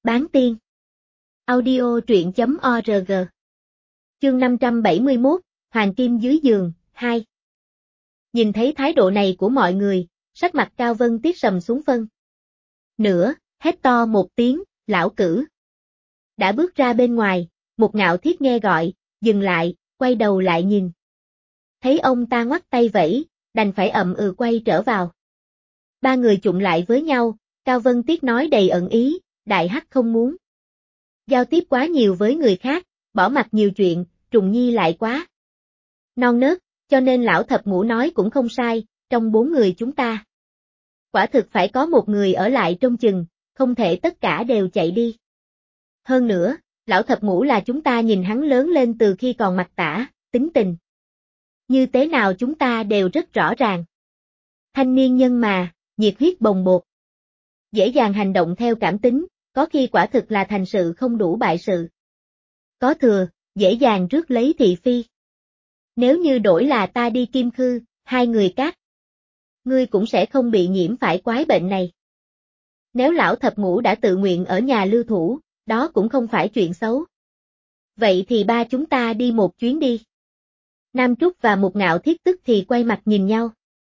Bán tiên. Audio truyện.org. Chương 571, Hoàng Kim dưới giường, 2. Nhìn thấy thái độ này của mọi người, sắc mặt Cao Vân Tiết sầm xuống phân. Nữa, hét to một tiếng, lão cử. Đã bước ra bên ngoài, một Ngạo Thiết nghe gọi, dừng lại, quay đầu lại nhìn. Thấy ông ta ngoắt tay vẫy, đành phải quay trở vào. Ba người chụng lại với nhau, Cao Vân Tiết nói đầy ẩn ý, Đại Hắc không muốn giao tiếp quá nhiều với người khác, bỏ mặc nhiều chuyện, Trùng Nhi lại quá non nớt, cho nên lão thập ngũ nói cũng không sai, trong 4 người chúng ta. Quả thực phải có một người ở lại trông chừng, không thể tất cả đều chạy đi. Hơn nữa, lão thập ngũ là chúng ta nhìn hắn lớn lên từ khi còn mặc tả, tính tình như thế nào chúng ta đều rất rõ ràng. Thanh niên nhân mà, nhiệt huyết bồng bột. Dễ dàng hành động theo cảm tính, có khi quả thực là thành sự không đủ bại sự. Có thừa, dễ dàng rước lấy thị phi. Nếu như đổi là ta đi Kim Khư, 2 người các ngươi cũng sẽ không bị nhiễm phải quái bệnh này. Nếu lão thập ngũ đã tự nguyện ở nhà lưu thủ, đó cũng không phải chuyện xấu. Vậy thì ba chúng ta đi một chuyến đi. Nam Trúc và một Ngạo Thiết tức thì quay mặt nhìn nhau.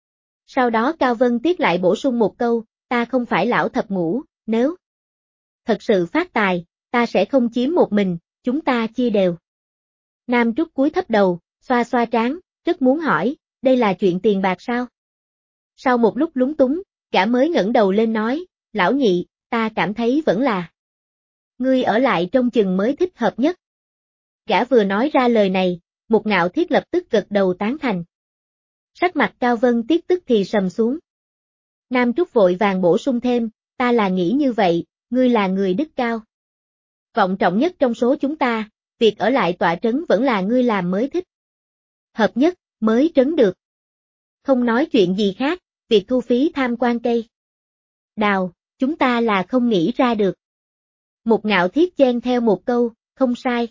Sau đó Cao Vân Tiết lại bổ sung một câu, ta không phải lão thập ngũ, nếu thật sự phát tài, ta sẽ không chiếm một mình, chúng ta chia đều. Nam Trúc cúi thấp đầu, xoa xoa trán, rất muốn hỏi, đây là chuyện tiền bạc sao? Sau một lúc lúng túng, gã mới ngẩng đầu lên nói, lão nhị, ta cảm thấy vẫn là ngươi ở lại trông chừng mới thích hợp nhất. Gã vừa nói ra lời này, một Ngạo Thiết lập tức gật đầu tán thành. Sắc mặt Cao Vân Tiết tức thì sầm xuống. Nam Trúc vội vàng bổ sung thêm, ta là nghĩ như vậy, ngươi là người đức cao vọng trọng nhất trong số chúng ta, việc ở lại tọa trấn vẫn là ngươi làm mới thích hợp nhất, mới trấn được. Không nói chuyện gì khác, việc thu phí tham quan cây đào, chúng ta là không nghĩ ra được. Một Ngạo Thiết chen theo một câu, không sai.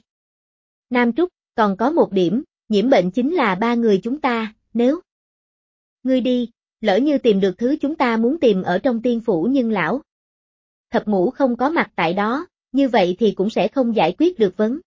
Nam Trúc, còn có một điểm, nhiễm bệnh chính là 3 người chúng ta, nếu ngươi đi, lỡ như tìm được thứ chúng ta muốn tìm ở trong tiên phủ nhưng lão thập ngũ không có mặt tại đó, như vậy thì cũng sẽ không giải quyết được vấn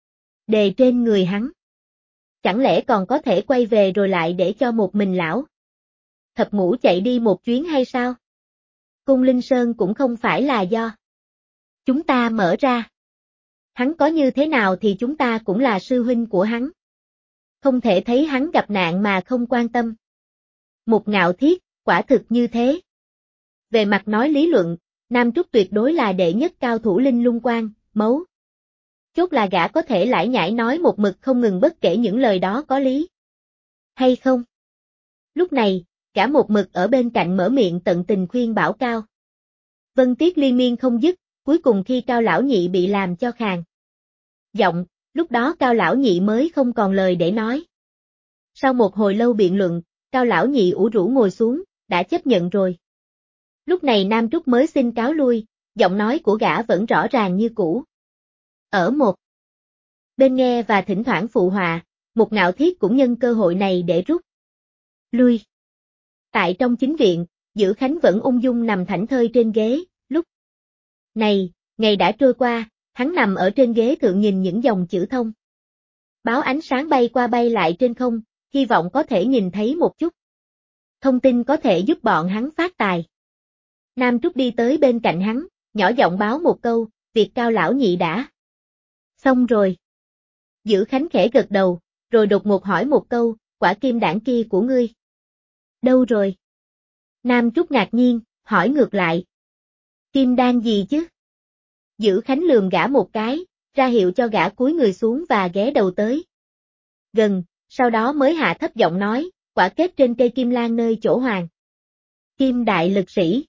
đề trên người hắn. Chẳng lẽ còn có thể quay về rồi lại để cho một mình lão thập ngũ chạy đi một chuyến hay sao? Cung Linh Sơn cũng không phải là do chúng ta mở ra. Hắn có như thế nào thì chúng ta cũng là sư huynh của hắn. Không thể thấy hắn gặp nạn mà không quan tâm. Một Ngạo Thiết, quả thực như thế. Về mặt nói lý luận, Nam Trúc tuyệt đối là đệ nhất cao thủ linh lung quan, mấu chốt là gã có thể lải nhải nói một mực không ngừng bất kể những lời đó có lý hay không. Lúc này, gã một mực ở bên cạnh mở miệng tận tình khuyên bảo Cao Vân Tiết liên miên không dứt, cuối cùng khi Cao lão nhị bị làm cho khàn giọng, lúc đó Cao lão nhị mới không còn lời để nói. Sau một hồi lâu biện luận, Cao lão nhị ủ rũ ngồi xuống, đã chấp nhận rồi. Lúc này Nam Trúc mới xin cáo lui, giọng nói của gã vẫn rõ ràng như cũ. Ở một bên nghe và thỉnh thoảng phụ họa, một Ngạo Thiết cũng nhân cơ hội này để rút lui. Tại trong chính viện, Dữ Khánh vẫn ung dung nằm thảnh thơi trên ghế, lúc này, ngày đã trôi qua, hắn nằm ở trên ghế thượng nhìn những dòng chữ thông báo ánh sáng bay qua bay lại trên không, hy vọng có thể nhìn thấy một chút thông tin có thể giúp bọn hắn phát tài. Nam Trúc đi tới bên cạnh hắn, nhỏ giọng báo một câu, việc Cao lão nhị đã xong rồi. Dữ Khánh khẽ gật đầu, rồi đột ngột hỏi một câu, quả kim đản kia của ngươi đâu rồi? Nam Trúc ngạc nhiên, hỏi ngược lại. Kim đan gì chứ? Dữ Khánh lườm gã một cái, ra hiệu cho gã cúi người xuống và ghé đầu tới gần, sau đó mới hạ thấp giọng nói, quả kết trên cây kim lan nơi chỗ hoàng kim đại lực sĩ.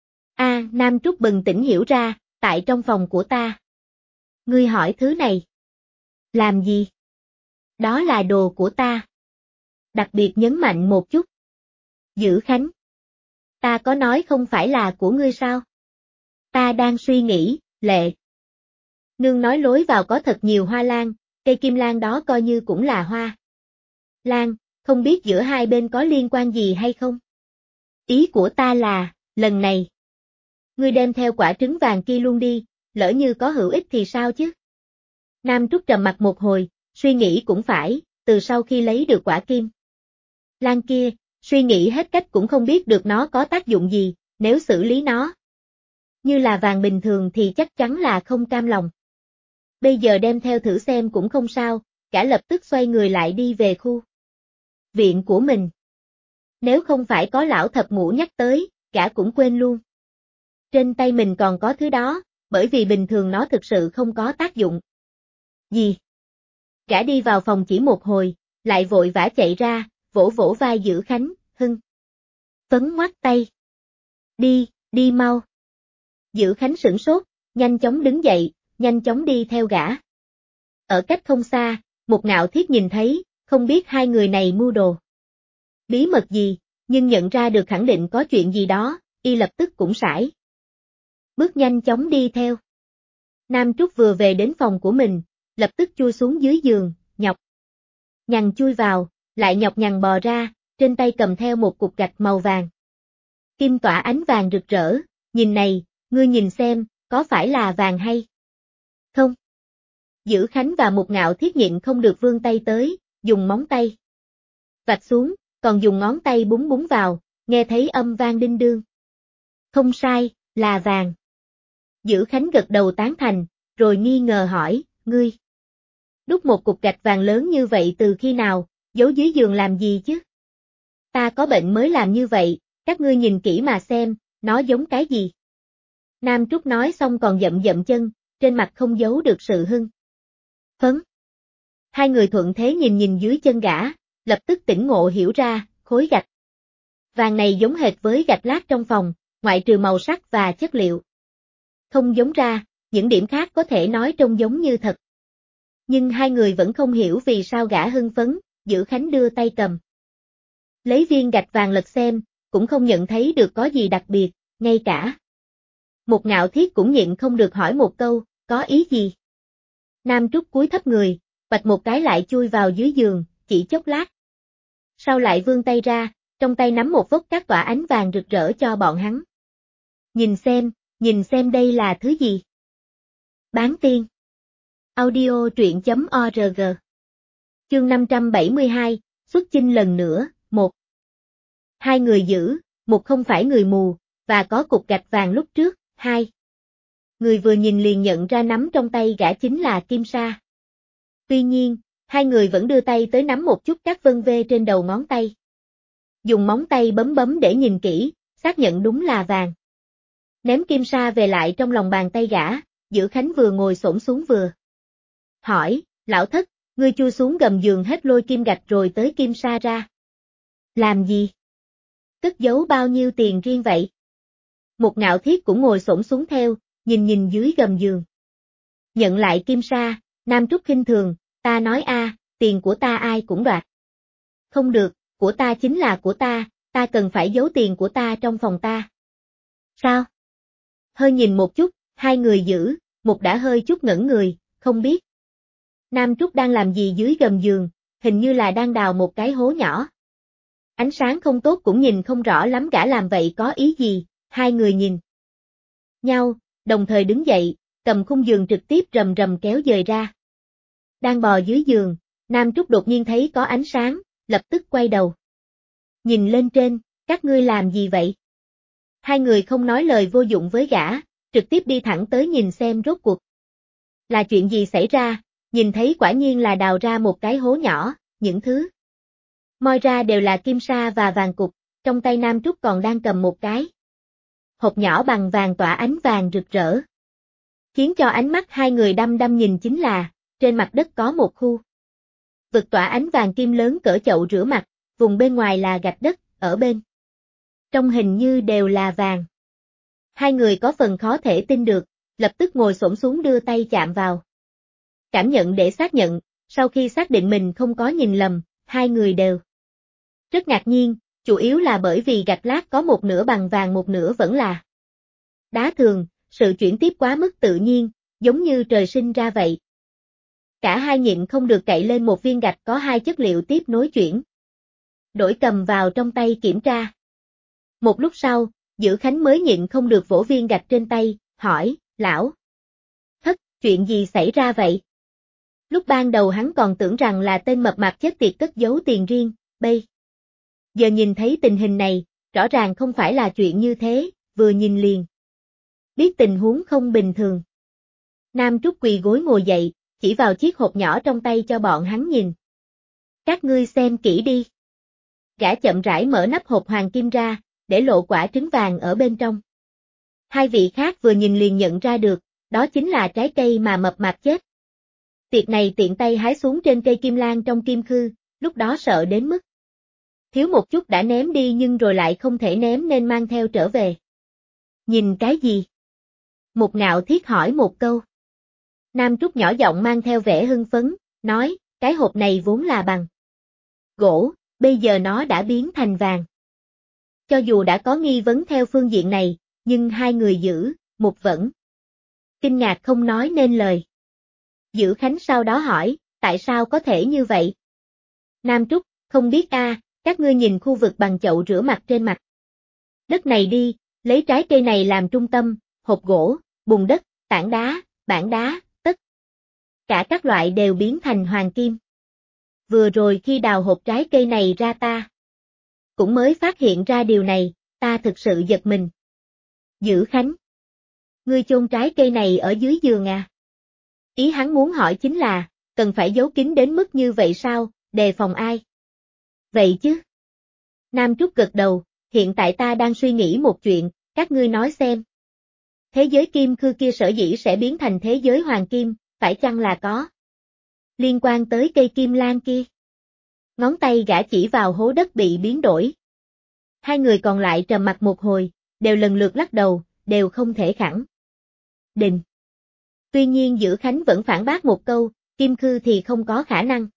Nam Trúc bừng tỉnh hiểu ra, tại trong phòng của ta. Ngươi hỏi thứ này làm gì? Đó là đồ của ta. Đặc biệt nhấn mạnh một chút. Dữ Khánh, ta có nói không phải là của ngươi sao? Ta đang suy nghĩ, Lệ nương nói lối vào có thật nhiều hoa lan, cây kim lan đó coi như cũng là hoa lan, không biết giữa hai bên có liên quan gì hay không? Ý của ta là, lần này ngươi đem theo quả trứng vàng kia luôn đi, lỡ như có hữu ích thì sao chứ? Nam Trúc trầm mặt một hồi, suy nghĩ cũng phải, từ sau khi lấy được quả kim lan kia, suy nghĩ hết cách cũng không biết được nó có tác dụng gì, nếu xử lý nó như là vàng bình thường thì chắc chắn là không cam lòng. Bây giờ đem theo thử xem cũng không sao, cả lập tức xoay người lại đi về khu viện của mình. Nếu không phải có lão thập ngũ nhắc tới, cả cũng quên luôn. Trên tay mình còn có thứ đó, bởi vì bình thường nó thực sự không có tác dụng gì. Cả đi vào phòng chỉ một hồi, lại vội vã chạy ra, vỗ vỗ vai Dữ Khánh, hưng phấn ngoắt tay. Đi mau. Dữ Khánh sửng sốt, nhanh chóng đứng dậy, nhanh chóng đi theo gã. Ở cách không xa, một Ngạo Thiết nhìn thấy, không biết hai người này mưu đồ bí mật gì, nhưng nhận ra được khẳng định có chuyện gì đó, y lập tức cũng sải bước nhanh chóng đi theo. Nam Trúc vừa về đến phòng của mình, lập tức chui xuống dưới giường, nhọc nhằn chui vào, lại nhọc nhằn bò ra, trên tay cầm theo một cục gạch màu vàng. Kim tỏa ánh vàng rực rỡ, nhìn này, ngươi nhìn xem, có phải là vàng hay không? Dữ Khánh và một Ngạo Thiết nhịn không được vươn tay tới, dùng móng tay vạch xuống, còn dùng ngón tay búng búng vào, nghe thấy âm vang đinh đương. Không sai, là vàng. Dữ Khánh gật đầu tán thành, rồi nghi ngờ hỏi, ngươi đúc một cục gạch vàng lớn như vậy từ khi nào, giấu dưới giường làm gì chứ? Ta có bệnh mới làm như vậy, các ngươi nhìn kỹ mà xem, nó giống cái gì? Nam Trúc nói xong còn dậm dậm chân, trên mặt không giấu được sự hưng phấn. Hai người thuận thế nhìn nhìn dưới chân gã, lập tức tỉnh ngộ hiểu ra, khối gạch vàng này giống hệt với gạch lát trong phòng, ngoại trừ màu sắc và chất liệu không giống ra, những điểm khác có thể nói trông giống như thật. Nhưng hai người vẫn không hiểu vì sao gã hưng phấn, Dữ Khánh đưa tay cầm lấy viên gạch vàng lật xem, cũng không nhận thấy được có gì đặc biệt, ngay cả một Ngạo Thiết cũng nhịn không được hỏi một câu, có ý gì? Nam Trúc cúi thấp người, bạch một cái lại chui vào dưới giường, chỉ chốc lát. Sau lại vươn tay ra, trong tay nắm một vốc cát tỏa ánh vàng rực rỡ cho bọn hắn. Nhìn xem đây là thứ gì? Bán tiên. Audio truyện.org. Chương 572, xuất chinh lần nữa, 1. Hai người giữ, một không phải người mù, và có cục gạch vàng lúc trước, hai người vừa nhìn liền nhận ra nắm trong tay gã chính là kim sa. Tuy nhiên, hai người vẫn đưa tay tới nắm một chút các vân vê trên đầu ngón tay. Dùng móng tay bấm bấm để nhìn kỹ, xác nhận đúng là vàng. Ném kim sa về lại trong lòng bàn tay gã, Dữ Khánh vừa ngồi xổm xuống vừa hỏi, lão thất, ngươi chui xuống gầm giường hết lôi kim gạch rồi tới kim sa ra. Làm gì? Cất giấu bao nhiêu tiền riêng vậy? Một Ngạo Thiết cũng ngồi xổm xuống theo, nhìn nhìn dưới gầm giường. Nhận lại kim sa, Nam Trúc khinh thường, ta nói tiền của ta ai cũng đoạt. Không được, của ta chính là của ta cần phải giấu tiền của ta trong phòng ta. Sao? Hơi nhìn một chút, hai người giữ, một đã hơi chút ngẩn người, không biết Nam Trúc đang làm gì dưới gầm giường, hình như là đang đào một cái hố nhỏ. Ánh sáng không tốt cũng nhìn không rõ lắm gã làm vậy có ý gì, hai người nhìn nhau, đồng thời đứng dậy, cầm khung giường trực tiếp rầm rầm kéo dời ra. Đang bò dưới giường, Nam Trúc đột nhiên thấy có ánh sáng, lập tức quay đầu. Nhìn lên trên, các ngươi làm gì vậy? Hai người không nói lời vô dụng với gã, trực tiếp đi thẳng tới nhìn xem rốt cuộc là chuyện gì xảy ra, nhìn thấy quả nhiên là đào ra một cái hố nhỏ, những thứ moi ra đều là kim sa và vàng cục, trong tay Nam Trúc còn đang cầm một cái hộp nhỏ bằng vàng tỏa ánh vàng rực rỡ. Khiến cho ánh mắt hai người đăm đăm nhìn chính là, trên mặt đất có một khu vực tỏa ánh vàng kim lớn cỡ chậu rửa mặt, vùng bên ngoài là gạch đất, ở bên trong hình như đều là vàng. Hai người có phần khó thể tin được, lập tức ngồi xổm xuống đưa tay chạm vào. Cảm nhận để xác nhận, sau khi xác định mình không có nhìn lầm, hai người đều rất ngạc nhiên, chủ yếu là bởi vì gạch lát có một nửa bằng vàng một nửa vẫn là đá thường, sự chuyển tiếp quá mức tự nhiên, giống như trời sinh ra vậy. Cả hai nhịn không được cậy lên một viên gạch có hai chất liệu tiếp nối chuyển đổi cầm vào trong tay kiểm tra. Một lúc sau, Dữ Khánh mới nhịn không được vỗ viên gạch trên tay, hỏi, lão Chuyện gì xảy ra vậy? Lúc ban đầu hắn còn tưởng rằng là tên mập mạp chết tiệt cất giấu tiền riêng, bây giờ nhìn thấy tình hình này, rõ ràng không phải là chuyện như thế, vừa nhìn liền biết tình huống không bình thường. Nam Trúc quỳ gối ngồi dậy, chỉ vào chiếc hộp nhỏ trong tay cho bọn hắn nhìn. Các ngươi xem kỹ đi. Gã chậm rãi mở nắp hộp hoàng kim ra, để lộ quả trứng vàng ở bên trong. Hai vị khác vừa nhìn liền nhận ra được, đó chính là trái cây mà mập mạp chết. Tiệc này tiện tay hái xuống trên cây kim lan trong kim khư, lúc đó sợ đến mức thiếu một chút đã ném đi nhưng rồi lại không thể ném nên mang theo trở về. Nhìn cái gì? Một Ngạo Thiết hỏi một câu. Nam Trúc nhỏ giọng mang theo vẻ hưng phấn, nói, cái hộp này vốn là bằng gỗ, bây giờ nó đã biến thành vàng. Cho dù đã có nghi vấn theo phương diện này, nhưng hai người giữ, một vẫn kinh ngạc không nói nên lời. Dữ Khánh sau đó hỏi, tại sao có thể như vậy? Nam Trúc, không biết các ngươi nhìn khu vực bằng chậu rửa mặt trên mặt đất này đi, lấy trái cây này làm trung tâm, hộp gỗ, bùn đất, tảng đá, bảng đá, tất cả các loại đều biến thành hoàng kim. Vừa rồi khi đào hộp trái cây này ra ta cũng mới phát hiện ra điều này, ta thực sự giật mình. Dữ Khánh, ngươi chôn trái cây này ở dưới giường à? Ý hắn muốn hỏi chính là, cần phải giấu kín đến mức như vậy sao, đề phòng ai? Vậy chứ? Nam Trúc gật đầu, hiện tại ta đang suy nghĩ một chuyện, các ngươi nói xem. Thế giới kim khư kia sở dĩ sẽ biến thành thế giới hoàng kim, phải chăng là có liên quan tới cây kim lan kia? Ngón tay gã chỉ vào hố đất bị biến đổi. Hai người còn lại trầm mặc một hồi, đều lần lượt lắc đầu, đều không thể khẳng định. Tuy nhiên Dữ Khánh vẫn phản bác một câu, kim khư thì không có khả năng.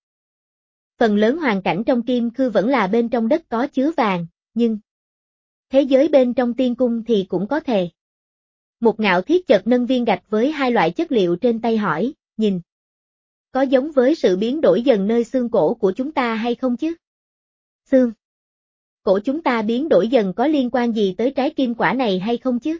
Phần lớn hoàn cảnh trong kim khư vẫn là bên trong đất có chứa vàng, nhưng thế giới bên trong tiên cung thì cũng có thể. Một Ngạo Thiết chợt nâng viên gạch với hai loại chất liệu trên tay hỏi, nhìn, có giống với sự biến đổi dần nơi xương cổ của chúng ta hay không chứ? Xương cổ chúng ta biến đổi dần có liên quan gì tới trái kim quả này hay không chứ?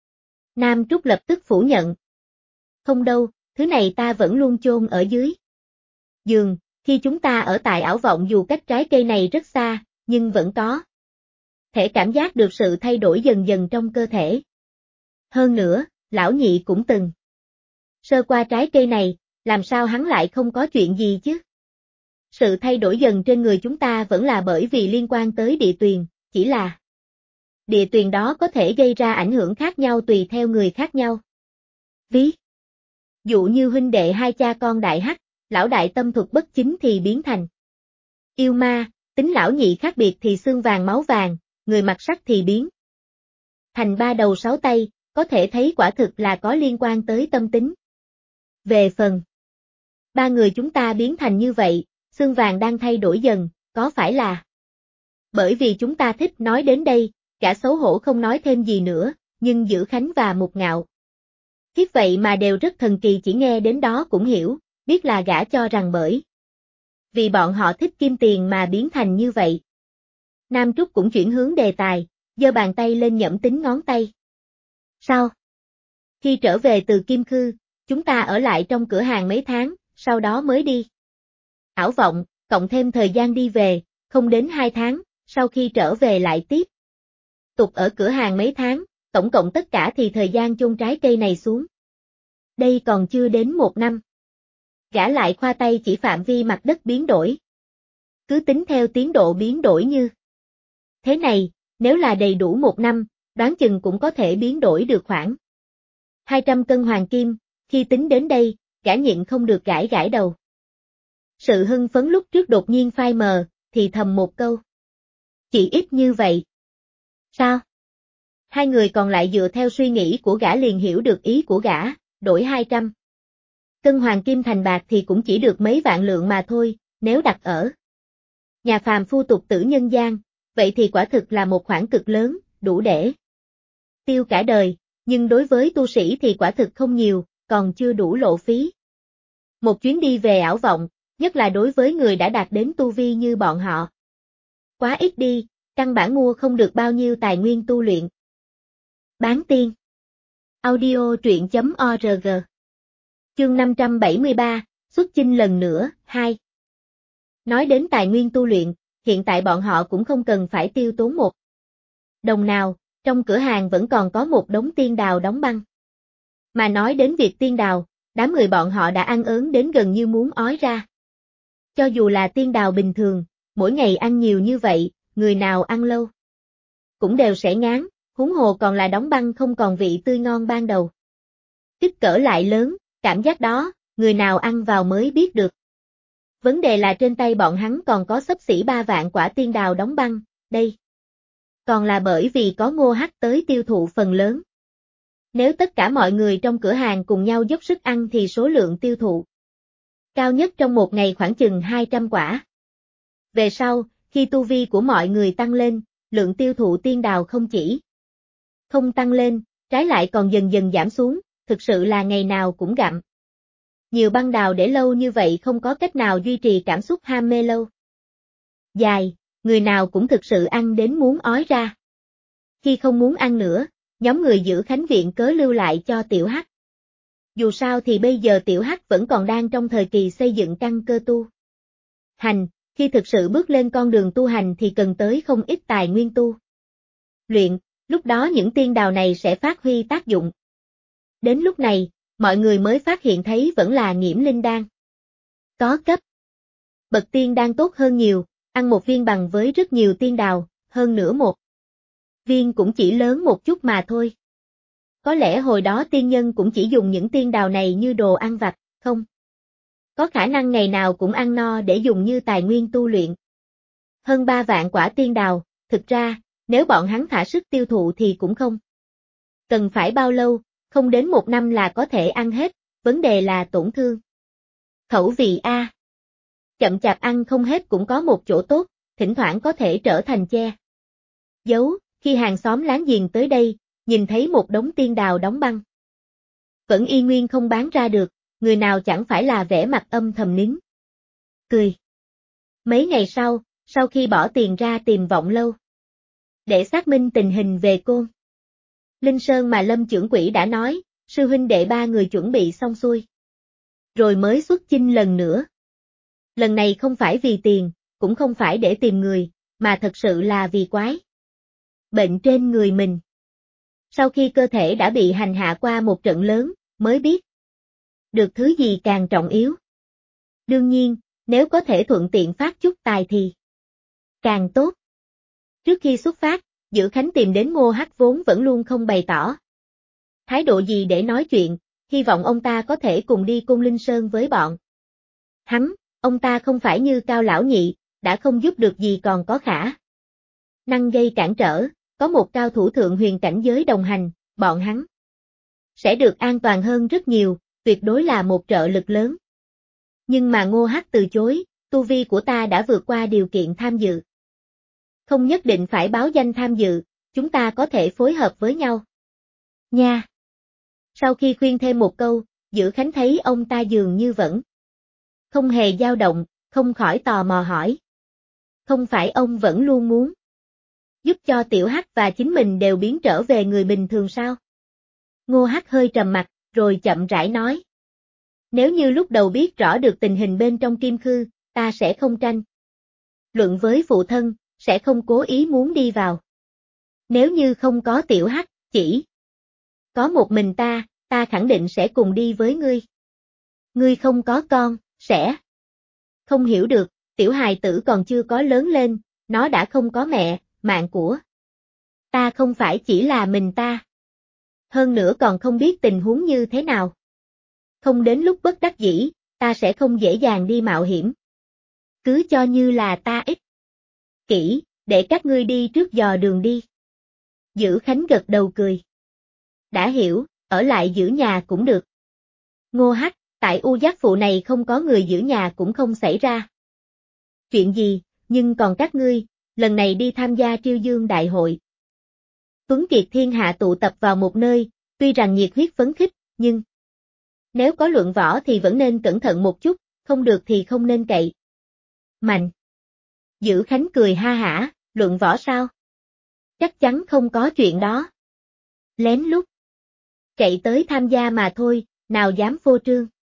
Nam Trúc lập tức phủ nhận. Không đâu, thứ này ta vẫn luôn chôn ở dưới giường, khi chúng ta ở tại ảo vọng dù cách trái cây này rất xa, nhưng vẫn có thể cảm giác được sự thay đổi dần dần trong cơ thể. Hơn nữa, lão nhị cũng từng sơ qua trái cây này, làm sao hắn lại không có chuyện gì chứ? Sự thay đổi dần trên người chúng ta vẫn là bởi vì liên quan tới địa tuyền, chỉ là địa tuyền đó có thể gây ra ảnh hưởng khác nhau tùy theo người khác nhau. Ví dụ như huynh đệ hai cha con đại hắc, lão đại tâm thuật bất chính thì biến thành yêu ma, tính lão nhị khác biệt thì xương vàng máu vàng, người mặt sắt thì biến thành ba đầu sáu tay, có thể thấy quả thực là có liên quan tới tâm tính. Về phần ba người chúng ta biến thành như vậy, xương vàng đang thay đổi dần, có phải là bởi vì chúng ta thích? Nói đến đây, gã xấu hổ không nói thêm gì nữa, nhưng Dữ Khánh và Một Ngạo Thiết vậy mà đều rất thần kỳ, chỉ nghe đến đó cũng hiểu, biết là gã cho rằng bởi vì bọn họ thích kim tiền mà biến thành như vậy. Nam Trúc cũng chuyển hướng đề tài, giơ bàn tay lên nhẫm tính ngón tay. Sao? Khi trở về từ Kim Khư, chúng ta ở lại trong cửa hàng mấy tháng, sau đó mới đi ảo vọng, cộng thêm thời gian đi về, không đến 2 tháng, sau khi trở về lại tiếp tục ở cửa hàng mấy tháng, tổng cộng tất cả thì thời gian chôn trái cây này xuống. Đây còn chưa đến 1 năm. Gã lại khoa tay chỉ phạm vi mặt đất biến đổi. Cứ tính theo tiến độ biến đổi như thế này, nếu là đầy đủ 1 năm, đoán chừng cũng có thể biến đổi được khoảng 200 cân hoàng kim, khi tính đến đây, gã nhịn không được gãi gãi đầu. Sự hưng phấn lúc trước đột nhiên phai mờ, thì thầm một câu. Chỉ ít như vậy. Sao? Hai người còn lại dựa theo suy nghĩ của gã liền hiểu được ý của gã, đổi 200 cân hoàng kim thành bạc thì cũng chỉ được mấy vạn lượng mà thôi, nếu đặt ở nhà phàm phu tục tử nhân gian, vậy thì quả thực là một khoản cực lớn, đủ để tiêu cả đời, nhưng đối với tu sĩ thì quả thực không nhiều, còn chưa đủ lộ phí. Một chuyến đi về ảo vọng, nhất là đối với người đã đạt đến tu vi như bọn họ. Quá ít đi, căn bản mua không được bao nhiêu tài nguyên tu luyện. Bán tiên. Audio truyện.org Chương 573, xuất chinh lần nữa, 2. Nói đến tài nguyên tu luyện, hiện tại bọn họ cũng không cần phải tiêu tốn một đồng nào, trong cửa hàng vẫn còn có một đống tiên đào đóng băng. Mà nói đến việc tiên đào, đám người bọn họ đã ăn ớn đến gần như muốn ói ra. Cho dù là tiên đào bình thường, mỗi ngày ăn nhiều như vậy, người nào ăn lâu cũng đều sẽ ngán, huống hồ còn là đóng băng không còn vị tươi ngon ban đầu. Kích cỡ lại lớn, cảm giác đó, người nào ăn vào mới biết được. Vấn đề là trên tay bọn hắn còn có xấp xỉ 3 vạn quả tiên đào đóng băng, đây. Còn là bởi vì có Ngô Hắc tới tiêu thụ phần lớn. Nếu tất cả mọi người trong cửa hàng cùng nhau dốc sức ăn thì số lượng tiêu thụ cao nhất trong một ngày khoảng chừng 200 quả. Về sau, khi tu vi của mọi người tăng lên, lượng tiêu thụ tiên đào không chỉ không tăng lên, trái lại còn dần dần giảm xuống, thực sự là ngày nào cũng gặm. Nhiều băng đào để lâu như vậy không có cách nào duy trì cảm xúc ham mê lâu dài, người nào cũng thực sự ăn đến muốn ói ra. Khi không muốn ăn nữa, nhóm người giữ Khánh Viện cớ lưu lại cho Tiểu Hắc. Dù sao thì bây giờ Tiểu Hắc vẫn còn đang trong thời kỳ xây dựng căn cơ tu hành, khi thực sự bước lên con đường tu hành thì cần tới không ít tài nguyên tu luyện, lúc đó những tiên đào này sẽ phát huy tác dụng. Đến lúc này, mọi người mới phát hiện thấy vẫn là Nghiễm Linh đan có cấp bậc tiên đan tốt hơn nhiều, ăn một viên bằng với rất nhiều tiên đào, hơn nữa một viên cũng chỉ lớn một chút mà thôi. Có lẽ hồi đó tiên nhân cũng chỉ dùng những tiên đào này như đồ ăn vặt, không? Có khả năng ngày nào cũng ăn no để dùng như tài nguyên tu luyện. Hơn 3 vạn quả tiên đào, thực ra, nếu bọn hắn thả sức tiêu thụ thì cũng không cần phải bao lâu, không đến 1 năm là có thể ăn hết, vấn đề là tổn thương khẩu vị a. Chậm chạp ăn không hết cũng có một chỗ tốt, thỉnh thoảng có thể trở thành che giấu, khi hàng xóm láng giềng tới đây, nhìn thấy một đống tiên đào đóng băng vẫn y nguyên không bán ra được, người nào chẳng phải là vẻ mặt âm thầm nín cười. Mấy ngày sau khi bỏ tiền ra tìm Vọng Lâu để xác minh tình hình về Côn Linh Sơn mà Lâm trưởng quỹ đã nói, sư huynh đệ 3 người chuẩn bị xong xuôi rồi mới xuất chinh lần nữa. Lần này không phải vì tiền, cũng không phải để tìm người, mà thật sự là vì quái bệnh trên người mình. Sau khi cơ thể đã bị hành hạ qua một trận lớn, mới biết được thứ gì càng trọng yếu. Đương nhiên, nếu có thể thuận tiện phát chút tài thì càng tốt. Trước khi xuất phát, Giữ Khánh tìm đến Ngô Hắc vốn vẫn luôn không bày tỏ thái độ gì để nói chuyện, hy vọng ông ta có thể cùng đi Côn Linh Sơn với bọn hắn. Ông ta không phải như Cao lão nhị, đã không giúp được gì còn có khả năng gây cản trở, có một cao thủ thượng huyền cảnh giới đồng hành, bọn hắn sẽ được an toàn hơn rất nhiều, tuyệt đối là một trợ lực lớn. Nhưng mà Ngô Hắc từ chối, tu vi của ta đã vượt qua điều kiện tham dự. Không nhất định phải báo danh tham dự, chúng ta có thể phối hợp với nhau. Nha! Sau khi khuyên thêm một câu, Giữ Khánh thấy ông ta dường như vẫn không hề dao động, không khỏi tò mò hỏi. Không phải ông vẫn luôn muốn giúp cho Tiểu Hắc và chính mình đều biến trở về người bình thường sao? Ngô Hắc hơi trầm mặt, rồi chậm rãi nói. Nếu như lúc đầu biết rõ được tình hình bên trong Kim Khư, ta sẽ không tranh luận với phụ thân, sẽ không cố ý muốn đi vào. Nếu như không có Tiểu Hắc, chỉ có một mình ta khẳng định sẽ cùng đi với ngươi. Ngươi không có con, sẽ không hiểu được, tiểu hài tử còn chưa có lớn lên, nó đã không có mẹ, mạng của ta không phải chỉ là mình ta. Hơn nữa còn không biết tình huống như thế nào. Không đến lúc bất đắc dĩ, ta sẽ không dễ dàng đi mạo hiểm. Cứ cho như là ta ích kỷ, để các ngươi đi trước dò đường đi. Giữ Khánh gật đầu cười. Đã hiểu, ở lại giữ nhà cũng được. Ngô Hắc, tại U Giác Phụ này không có người giữ nhà cũng không xảy ra chuyện gì, nhưng còn các ngươi, lần này đi tham gia Triêu Dương Đại hội. Tuấn Kiệt thiên hạ tụ tập vào một nơi, tuy rằng nhiệt huyết phấn khích, nhưng nếu có luận võ thì vẫn nên cẩn thận một chút, không được thì không nên cậy mạnh. Giữ Khánh cười ha hả, luận võ sao? Chắc chắn không có chuyện đó. Lén lút chạy tới tham gia mà thôi, nào dám phô trương.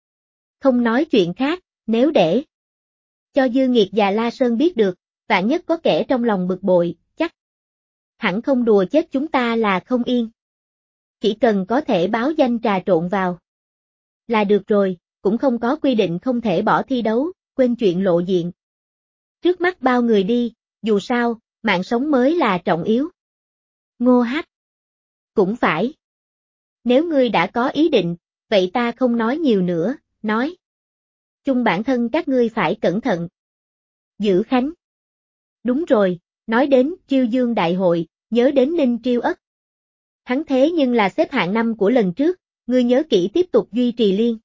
Không nói chuyện khác, nếu để cho Dư Nghiệt và La Sơn biết được, vạn nhất có kẻ trong lòng bực bội, chắc hẳn không đùa chết chúng ta là không yên. Chỉ cần có thể báo danh trà trộn vào là được rồi, cũng không có quy định không thể bỏ thi đấu, quên chuyện lộ diện. Trước mắt bao người đi, dù sao, mạng sống mới là trọng yếu. Ngô Hắc. Cũng phải. Nếu ngươi đã có ý định, vậy ta không nói nhiều nữa, nói. Chung bản thân các ngươi phải cẩn thận. Giữ Khánh. Đúng rồi, nói đến Triêu Dương Đại hội, nhớ đến Ninh Triêu Ất. Hắn thế nhưng là xếp hạng 5 của lần trước, ngươi nhớ kỹ tiếp tục duy trì liên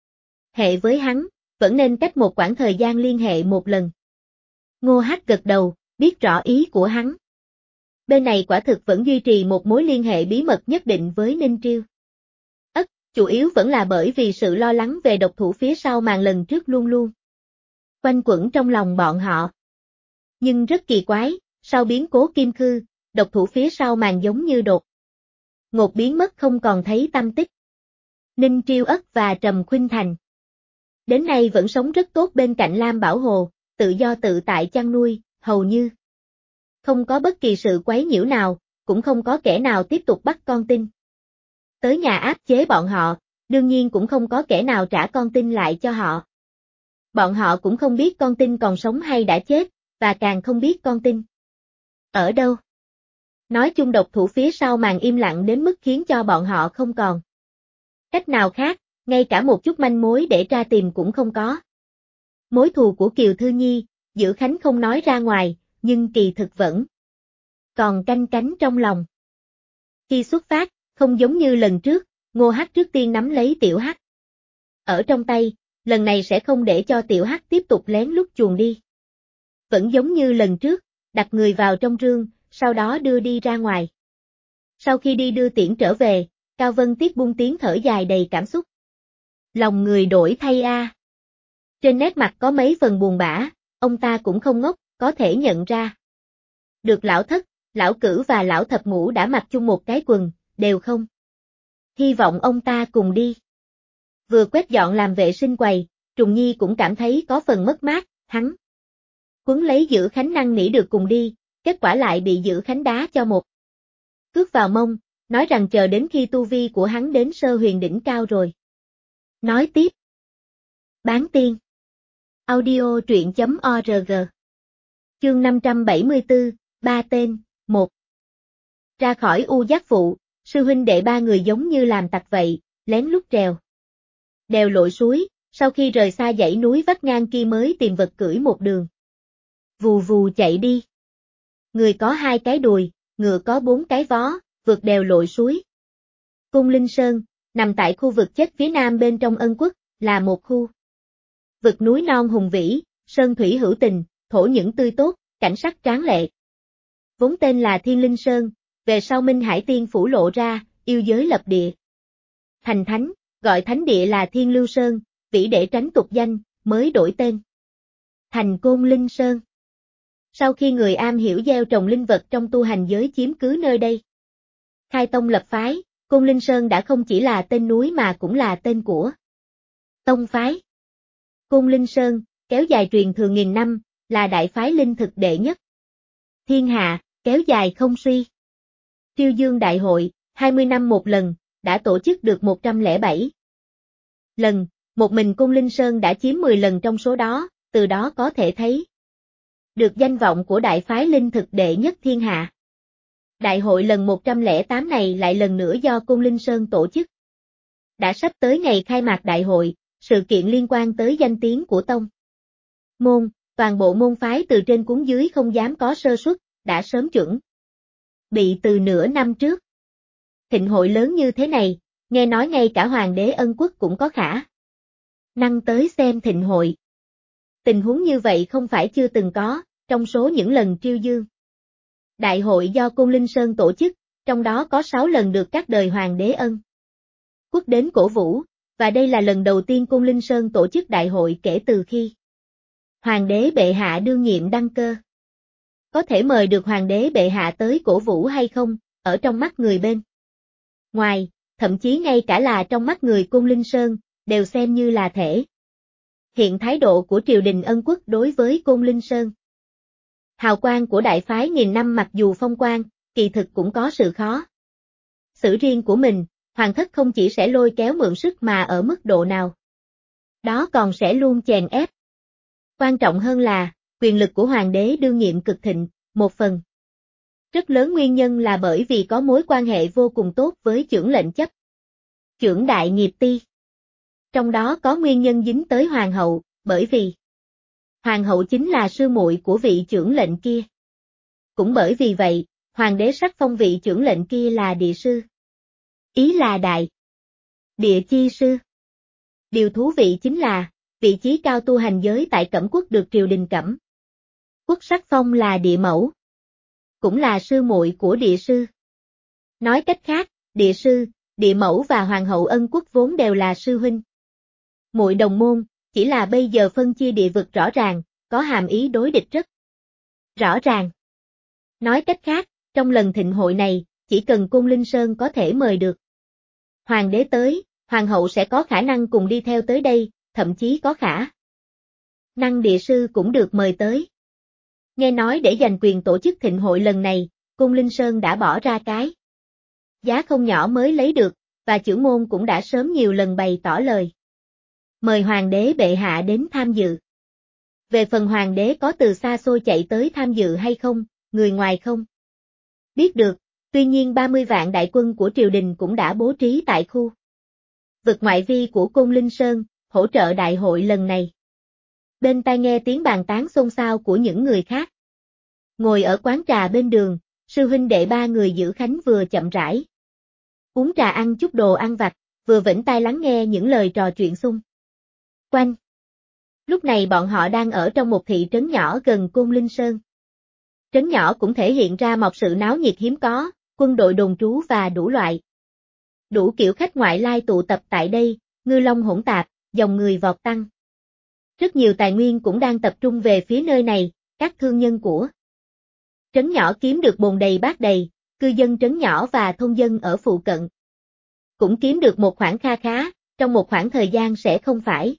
hệ với hắn, vẫn nên cách một quãng thời gian liên hệ một lần. Ngô Hắc gật đầu, biết rõ ý của hắn. Bên này quả thực vẫn duy trì một mối liên hệ bí mật nhất định với Ninh Triêu Ất, chủ yếu vẫn là bởi vì sự lo lắng về độc thủ phía sau màn lần trước luôn luôn quanh quẩn trong lòng bọn họ. Nhưng rất kỳ quái, sau biến cố Kim Khư, độc thủ phía sau màn giống như đột ngột biến mất không còn thấy tăm tích. Ninh Triêu Ất và Trầm Khuynh Thành đến nay vẫn sống rất tốt bên cạnh Lam Bảo Hồ, tự do tự tại chăn nuôi, hầu như không có bất kỳ sự quấy nhiễu nào, cũng không có kẻ nào tiếp tục bắt con tin tới nhà áp chế bọn họ, đương nhiên cũng không có kẻ nào trả con tin lại cho họ. Bọn họ cũng không biết con tin còn sống hay đã chết, và càng không biết con tin ở đâu. Nói chung độc thủ phía sau màn im lặng đến mức khiến cho bọn họ không còn cách nào khác, ngay cả một chút manh mối để tra tìm cũng không có. Mối thù của Kiều Thư Nhi, Giữ Khánh không nói ra ngoài, nhưng kỳ thực vẫn còn canh cánh trong lòng. Khi xuất phát, không giống như lần trước, Ngô Hắc trước tiên nắm lấy Tiểu Hắc ở trong tay, lần này sẽ không để cho Tiểu Hắc tiếp tục lén lút chuồn đi. Vẫn giống như lần trước, đặt người vào trong rương, sau đó đưa đi ra ngoài. Sau khi đi đưa tiễn trở về, Cao Vân Tiết buông tiếng thở dài đầy cảm xúc. Lòng người đổi thay a. Trên nét mặt có mấy phần buồn bã, ông ta cũng không ngốc, có thể nhận ra. Được lão thất, lão cửu và lão thập ngũ đã mặc chung một cái quần, đều không. Hy vọng ông ta cùng đi. Vừa quét dọn làm vệ sinh quầy, Trùng Nhi cũng cảm thấy có phần mất mát, hắn quấn lấy Giữ Khánh năn nỉ được cùng đi, kết quả lại bị Giữ Khánh đá cho một cước vào mông, nói rằng chờ đến khi tu vi của hắn đến sơ huyền đỉnh cao rồi. Nói tiếp. Bán tiên. Audio truyện.org. Chương 574, ba tên, 1. Ra khỏi U Giác Phụ, sư huynh đệ ba người giống như làm tặc vậy, lén lút trèo đèo lội suối, sau khi rời xa dãy núi vách ngang kia mới tìm vật cưỡi một đường. Vù vù chạy đi. Người có 2 cái đùi, ngựa có 4 cái vó, vượt đèo lội suối. Cung Linh Sơn, nằm tại khu vực chết phía nam bên trong Ân Quốc, là một khu vực núi non hùng vĩ, sơn thủy hữu tình, thổ những tươi tốt, cảnh sắc tráng lệ. Vốn tên là Thiên Linh Sơn, về sau Minh Hải Tiên phủ lộ ra, yêu giới lập địa. Thành thánh, gọi thánh địa là Thiên Lưu Sơn, vĩ để tránh tục danh, mới đổi tên thành Côn Linh Sơn. Sau khi người am hiểu gieo trồng linh vật trong tu hành giới chiếm cứ nơi đây, khai tông lập phái, Côn Linh Sơn đã không chỉ là tên núi mà cũng là tên của tông phái. Côn Linh Sơn, kéo dài truyền thừa nghìn năm, là đại phái linh thực đệ nhất thiên hạ, kéo dài không suy. Triêu Dương Đại hội, 20 năm một lần, đã tổ chức được 107 lần, một mình Côn Linh Sơn đã chiếm 10 lần trong số đó, từ đó có thể thấy được danh vọng của đại phái linh thực đệ nhất thiên hạ. Đại hội lần 108 này lại lần nữa do Côn Linh Sơn tổ chức. Đã sắp tới ngày khai mạc đại hội, sự kiện liên quan tới danh tiếng của tông môn, toàn bộ môn phái từ trên cuốn dưới không dám có sơ suất, đã sớm chuẩn bị từ nửa năm trước. Thịnh hội lớn như thế này, nghe nói ngay cả Hoàng đế Ân Quốc cũng có khả năng tới xem thịnh hội. Tình huống như vậy không phải chưa từng có, trong số những lần Triêu Dương Đại hội do Côn Linh Sơn tổ chức, trong đó có 6 lần được các đời Hoàng đế Ân Quốc đến cổ vũ, và đây là lần đầu tiên Côn Linh Sơn tổ chức đại hội kể từ khi Hoàng đế bệ hạ đương nhiệm đăng cơ. Có thể mời được Hoàng đế bệ hạ tới cổ vũ hay không, ở trong mắt người bên ngoài, thậm chí ngay cả là trong mắt người Côn Linh Sơn, đều xem như là thể Hiện thái độ của triều đình Ân Quốc đối với Côn Linh Sơn. Hào quang của đại phái nghìn năm mặc dù phong quang, kỳ thực cũng có sự khó xử riêng của mình, hoàng thất không chỉ sẽ lôi kéo mượn sức mà ở mức độ nào đó còn sẽ luôn chèn ép. Quan trọng hơn là, quyền lực của hoàng đế đương nhiệm cực thịnh, một phần rất lớn nguyên nhân là bởi vì có mối quan hệ vô cùng tốt với chưởng lệnh chấp, chưởng đại nghiệp ti. Trong đó có nguyên nhân dính tới hoàng hậu, bởi vì hoàng hậu chính là sư muội của vị chưởng lệnh kia. Cũng bởi vì vậy, hoàng đế sắc phong vị chưởng lệnh kia là địa sư. Ý là đại địa chi sư. Điều thú vị chính là, vị trí cao tu hành giới tại Cẩm Quốc được triều đình Cẩm Quốc sắc phong là địa mẫu, cũng là sư muội của địa sư. Nói cách khác, địa sư, địa mẫu và hoàng hậu Ân Quốc vốn đều là sư huynh muội đồng môn, chỉ là bây giờ phân chia địa vực rõ ràng, có hàm ý đối địch rất rõ ràng. Nói cách khác, trong lần thịnh hội này, chỉ cần Côn Linh Sơn có thể mời được hoàng đế tới, hoàng hậu sẽ có khả năng cùng đi theo tới đây, thậm chí có khả năng địa sư cũng được mời tới. Nghe nói để giành quyền tổ chức thịnh hội lần này, Côn Linh Sơn đã bỏ ra cái giá không nhỏ mới lấy được, và chưởng môn cũng đã sớm nhiều lần bày tỏ lời mời hoàng đế bệ hạ đến tham dự. Về phần hoàng đế có từ xa xôi chạy tới tham dự hay không, người ngoài không biết được, tuy nhiên 30 vạn đại quân của triều đình cũng đã bố trí tại khu vực ngoại vi của Côn Linh Sơn, hỗ trợ đại hội lần này. Bên tai nghe tiếng bàn tán xôn xao của những người khác. Ngồi ở quán trà bên đường, sư huynh đệ ba người giữ khánh vừa chậm rãi uống trà ăn chút đồ ăn vặt, vừa vểnh tai lắng nghe những lời trò chuyện xung quanh. Lúc này bọn họ đang ở trong một thị trấn nhỏ gần Côn Linh Sơn. Trấn nhỏ cũng thể hiện ra một sự náo nhiệt hiếm có, quân đội đồn trú và đủ kiểu khách ngoại lai tụ tập tại đây, ngư long hỗn tạp, dòng người vọt tăng. Rất nhiều tài nguyên cũng đang tập trung về phía nơi này, các thương nhân của trấn nhỏ kiếm được bồn đầy bát đầy, cư dân trấn nhỏ và thôn dân ở phụ cận cũng kiếm được một khoản kha khá, trong một khoảng thời gian sẽ không phải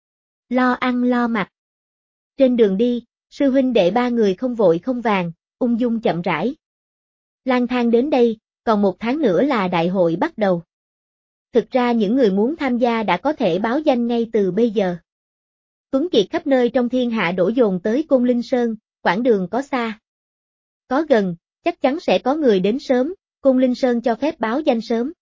lo ăn lo mặc. Trên đường đi, sư huynh đệ ba người không vội không vàng, ung dung chậm rãi lang thang đến đây, còn 1 tháng nữa là đại hội bắt đầu. Thực ra những người muốn tham gia đã có thể báo danh ngay từ bây giờ. Tuấn kiệt khắp nơi trong thiên hạ đổ dồn tới Côn Linh Sơn, quãng đường có xa có gần, chắc chắn sẽ có người đến sớm, Côn Linh Sơn cho phép báo danh sớm.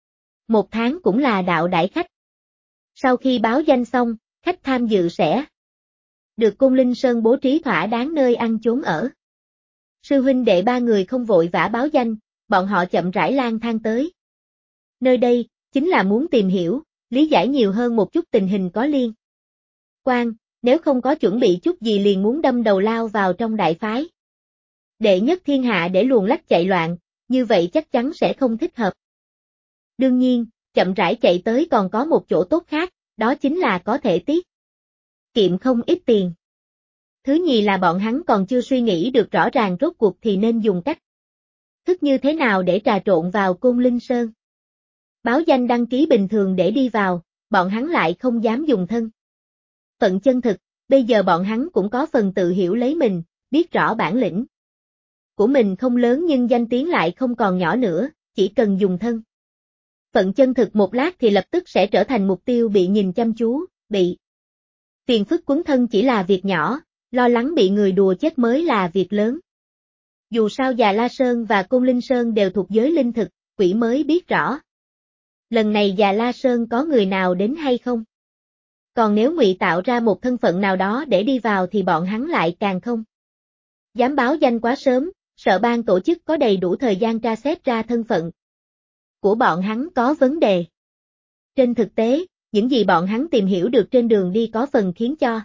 1 tháng cũng là đạo đãi khách. Sau khi báo danh xong, khách tham dự sẽ được Côn Linh Sơn bố trí thỏa đáng nơi ăn chốn ở. Sư huynh đệ ba người không vội vã báo danh, bọn họ chậm rãi lang thang tới. Nơi đây, chính là muốn tìm hiểu, lý giải nhiều hơn một chút tình hình có liên quan, nếu không có chuẩn bị chút gì liền muốn đâm đầu lao vào trong đại phái đệ nhất thiên hạ để luồn lách chạy loạn, như vậy chắc chắn sẽ không thích hợp. Đương nhiên, chậm rãi chạy tới còn có một chỗ tốt khác, đó chính là có thể tiết kiệm không ít tiền. Thứ nhì là bọn hắn còn chưa suy nghĩ được rõ ràng rốt cuộc thì nên dùng cách thức như thế nào để trà trộn vào Côn Linh Sơn. Báo danh đăng ký bình thường để đi vào, bọn hắn lại không dám dùng thân phận chân thực, bây giờ bọn hắn cũng có phần tự hiểu lấy mình, biết rõ bản lĩnh của mình không lớn nhưng danh tiếng lại không còn nhỏ nữa, chỉ cần dùng thân phận chân thực một lát thì lập tức sẽ trở thành mục tiêu bị nhìn chăm chú, bị phiền phức quấn thân chỉ là việc nhỏ, lo lắng bị người đùa chết mới là việc lớn. Dù sao Già La Sơn và Côn Linh Sơn đều thuộc giới linh thực, quỷ mới biết rõ. Lần này Già La Sơn có người nào đến hay không? Còn nếu ngụy tạo ra một thân phận nào đó để đi vào thì bọn hắn lại càng không dám báo danh quá sớm, sợ ban tổ chức có đầy đủ thời gian tra xét ra thân phận của bọn hắn có vấn đề. Trên thực tế, những gì bọn hắn tìm hiểu được trên đường đi có phần khiến cho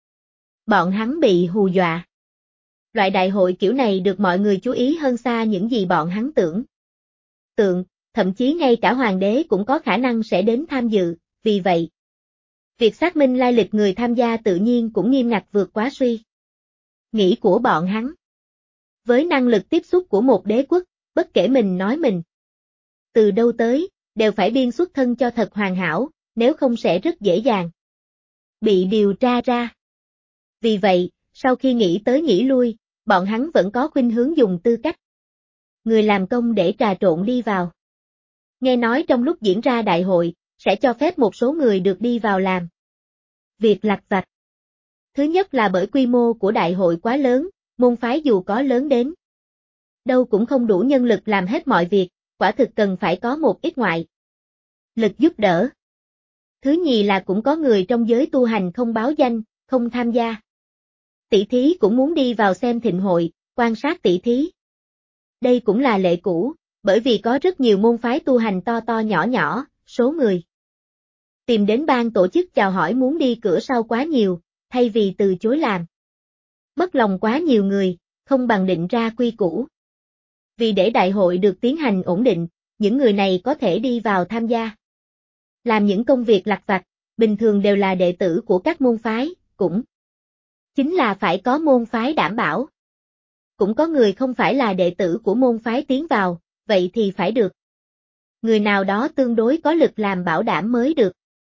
bọn hắn bị hù dọa. Loại đại hội kiểu này được mọi người chú ý hơn xa những gì bọn hắn tưởng tượng, thậm chí ngay cả hoàng đế cũng có khả năng sẽ đến tham dự, vì vậy, việc xác minh lai lịch người tham gia tự nhiên cũng nghiêm ngặt vượt quá suy nghĩ của bọn hắn. Với năng lực tiếp xúc của một đế quốc, bất kể mình nói mình từ đâu tới, đều phải biên xuất thân cho thật hoàn hảo, nếu không sẽ rất dễ dàng bị điều tra ra. Vì vậy, sau khi nghĩ tới nghĩ lui, bọn hắn vẫn có khuynh hướng dùng tư cách người làm công để trà trộn đi vào. Nghe nói trong lúc diễn ra đại hội, sẽ cho phép một số người được đi vào làm việc lặt vặt. Thứ nhất là bởi quy mô của đại hội quá lớn, môn phái dù có lớn đến đâu cũng không đủ nhân lực làm hết mọi việc, quả thực cần phải có một ít ngoại lực giúp đỡ. Thứ nhì là cũng có người trong giới tu hành không báo danh, không tham gia tỷ thí cũng muốn đi vào xem thịnh hội, quan sát tỷ thí. Đây cũng là lệ cũ, bởi vì có rất nhiều môn phái tu hành to to nhỏ nhỏ, số người tìm đến ban tổ chức chào hỏi muốn đi cửa sau quá nhiều, thay vì từ chối làm mất lòng quá nhiều người, không bằng định ra quy củ. Vì để đại hội được tiến hành ổn định, những người này có thể đi vào tham gia làm những công việc lặt vặt, bình thường đều là đệ tử của các môn phái, cũng chính là phải có môn phái đảm bảo. Cũng có người không phải là đệ tử của môn phái tiến vào, vậy thì phải được người nào đó tương đối có lực làm bảo đảm mới được.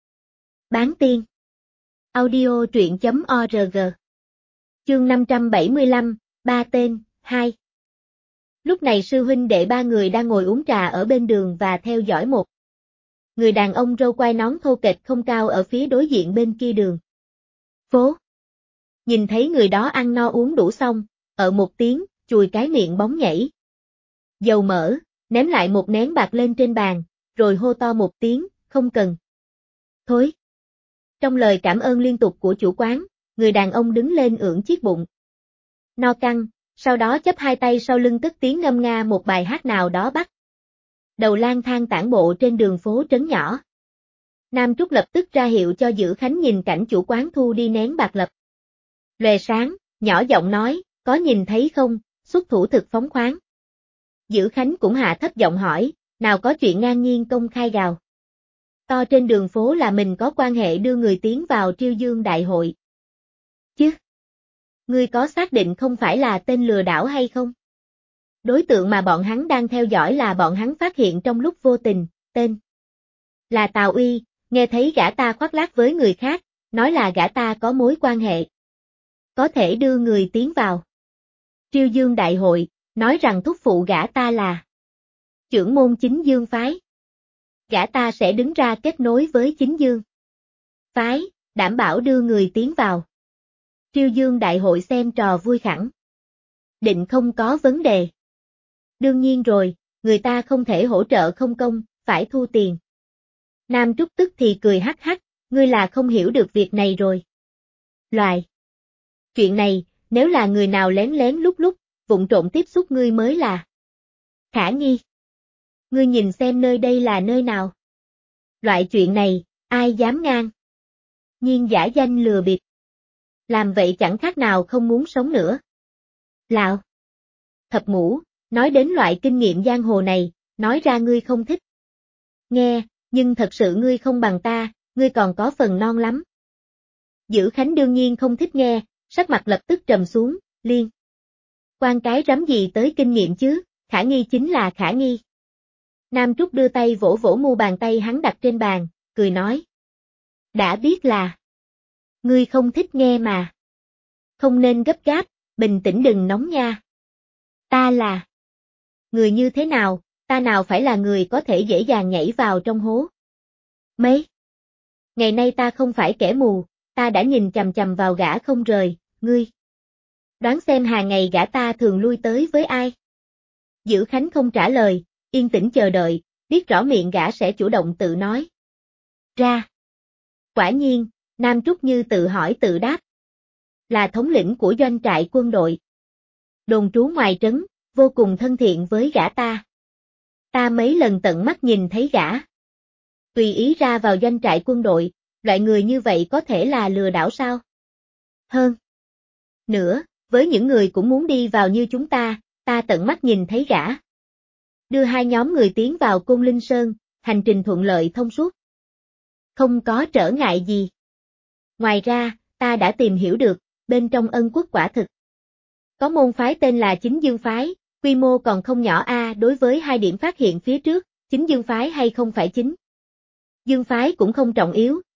Bán tiên. Audio truyện.org. Chương 575, ba tên, 2. Lúc này sư huynh đệ ba người đang ngồi uống trà ở bên đường và theo dõi một người đàn ông râu quai nón thô kệch không cao ở phía đối diện bên kia đường phố. Nhìn thấy người đó ăn no uống đủ xong, ở một tiếng, chùi cái miệng bóng nhảy dầu mỡ, ném lại một nén bạc lên trên bàn, rồi hô to một tiếng, không cần. Thối. Trong lời cảm ơn liên tục của chủ quán, người đàn ông đứng lên ưỡn chiếc bụng no căng, sau đó chắp hai tay sau lưng cất tiếng ngâm nga một bài hát nào đó bắt đầu lang thang tản bộ trên đường phố trấn nhỏ. Nam Trúc lập tức ra hiệu cho Dữ Khánh nhìn cảnh chủ quán thu đi nén bạc lập lòe sáng, nhỏ giọng nói, có nhìn thấy không, xuất thủ thực phóng khoáng. Dữ Khánh cũng hạ thấp giọng hỏi, nào có chuyện ngang nhiên công khai gào to trên đường phố là mình có quan hệ đưa người tiến vào Triêu Dương đại hội. Chứ, ngươi có xác định không phải là tên lừa đảo hay không? Đối tượng mà bọn hắn đang theo dõi là bọn hắn phát hiện trong lúc vô tình, tên là Tào Uy, nghe thấy gã ta khoác lác với người khác, nói là gã ta có mối quan hệ có thể đưa người tiến vào Triêu Dương đại hội, nói rằng thúc phụ gã ta là trưởng môn Chính Dương phái. Gã ta sẽ đứng ra kết nối với Chính Dương phái, đảm bảo đưa người tiến vào Triêu Dương đại hội xem trò vui khẳng định không có vấn đề. Đương nhiên rồi, người ta không thể hỗ trợ không công, phải thu tiền. Nam Trúc tức thì cười hắc hắc, ngươi là không hiểu được việc này rồi. Loài chuyện này, nếu là người nào lén lén lúc, vụng trộm tiếp xúc ngươi mới là khả nghi. Ngươi nhìn xem nơi đây là nơi nào. Loại chuyện này, ai dám ngang nhiên giả danh lừa bịp. Làm vậy chẳng khác nào không muốn sống nữa. Lạo. Thập ngũ, nói đến loại kinh nghiệm giang hồ này, nói ra ngươi không thích nghe, nhưng thật sự ngươi không bằng ta, ngươi còn có phần non lắm. Dữ Khánh đương nhiên không thích nghe, sắc mặt lập tức trầm xuống, liên quan cái rắm gì tới kinh nghiệm chứ, khả nghi chính là khả nghi. Nam Trúc đưa tay vỗ vỗ mu bàn tay hắn đặt trên bàn, cười nói. Đã biết là ngươi không thích nghe mà. Không nên gấp gáp, bình tĩnh đừng nóng nha. Ta là người như thế nào, ta nào phải là người có thể dễ dàng nhảy vào trong hố. Mấy ngày nay ta không phải kẻ mù, ta đã nhìn chằm chằm vào gã không rời, ngươi đoán xem hàng ngày gã ta thường lui tới với ai. Dữ Khánh không trả lời, yên tĩnh chờ đợi, biết rõ miệng gã sẽ chủ động tự nói ra. Quả nhiên, Nam Trúc như tự hỏi tự đáp. Là thống lĩnh của doanh trại quân đội. Đồn trú ngoài trấn, vô cùng thân thiện với gã ta. Ta mấy lần tận mắt nhìn thấy gã tùy ý ra vào doanh trại quân đội, loại người như vậy có thể là lừa đảo sao? Hơn nữa, với những người cũng muốn đi vào như chúng ta tận mắt nhìn thấy gã đưa hai nhóm người tiến vào Côn Linh Sơn, hành trình thuận lợi thông suốt. Không có trở ngại gì. Ngoài ra, ta đã tìm hiểu được, bên trong Ân Quốc quả thực có môn phái tên là Chính Dương phái, quy mô còn không nhỏ đối với hai điểm phát hiện phía trước, Chính Dương phái hay không phải Chính Dương phái cũng không trọng yếu,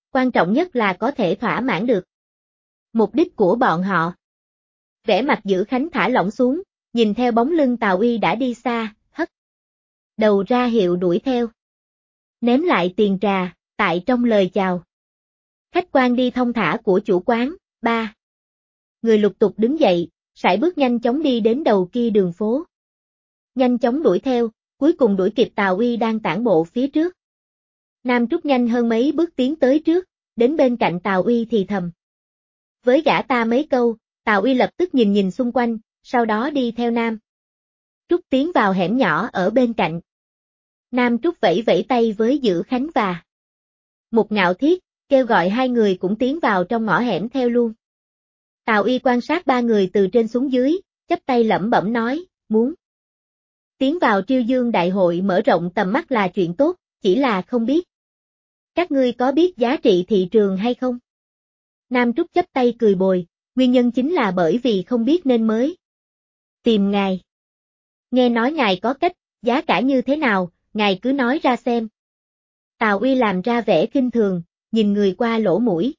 quan trọng nhất là có thể thỏa mãn được mục đích của bọn họ. Vẻ mặt Dữ Khánh thả lỏng xuống, nhìn theo bóng lưng Tào Uy đã đi xa, hất đầu ra hiệu đuổi theo. Ném lại tiền trà, tại trong lời chào khách quan đi thông thả của chủ quán, ba người lục tục đứng dậy, sải bước nhanh chóng đi đến đầu kia đường phố. Nhanh chóng đuổi theo, cuối cùng đuổi kịp Tào Uy đang tản bộ phía trước. Nam Trúc nhanh hơn mấy bước tiến tới trước, đến bên cạnh Tào Uy thì thầm. Với gã ta mấy câu, Tào Uy lập tức nhìn nhìn xung quanh, sau đó đi theo Nam Trúc tiến vào hẻm nhỏ ở bên cạnh. Nam Trúc vẫy vẫy tay với Dữ Khánh và Mục Ngạo Thiết, kêu gọi hai người cũng tiến vào trong ngõ hẻm theo luôn. Tào Uy quan sát ba người từ trên xuống dưới, chắp tay lẩm bẩm nói, muốn tiến vào Triêu Dương Đại hội mở rộng tầm mắt là chuyện tốt, chỉ là không biết. Các ngươi có biết giá trị thị trường hay không? Nam Trúc chắp tay cười bồi, nguyên nhân chính là bởi vì không biết nên mới tìm ngài. Nghe nói ngài có cách, giá cả như thế nào, ngài cứ nói ra xem. Tào Uy làm ra vẻ khinh thường, nhìn người qua lỗ mũi.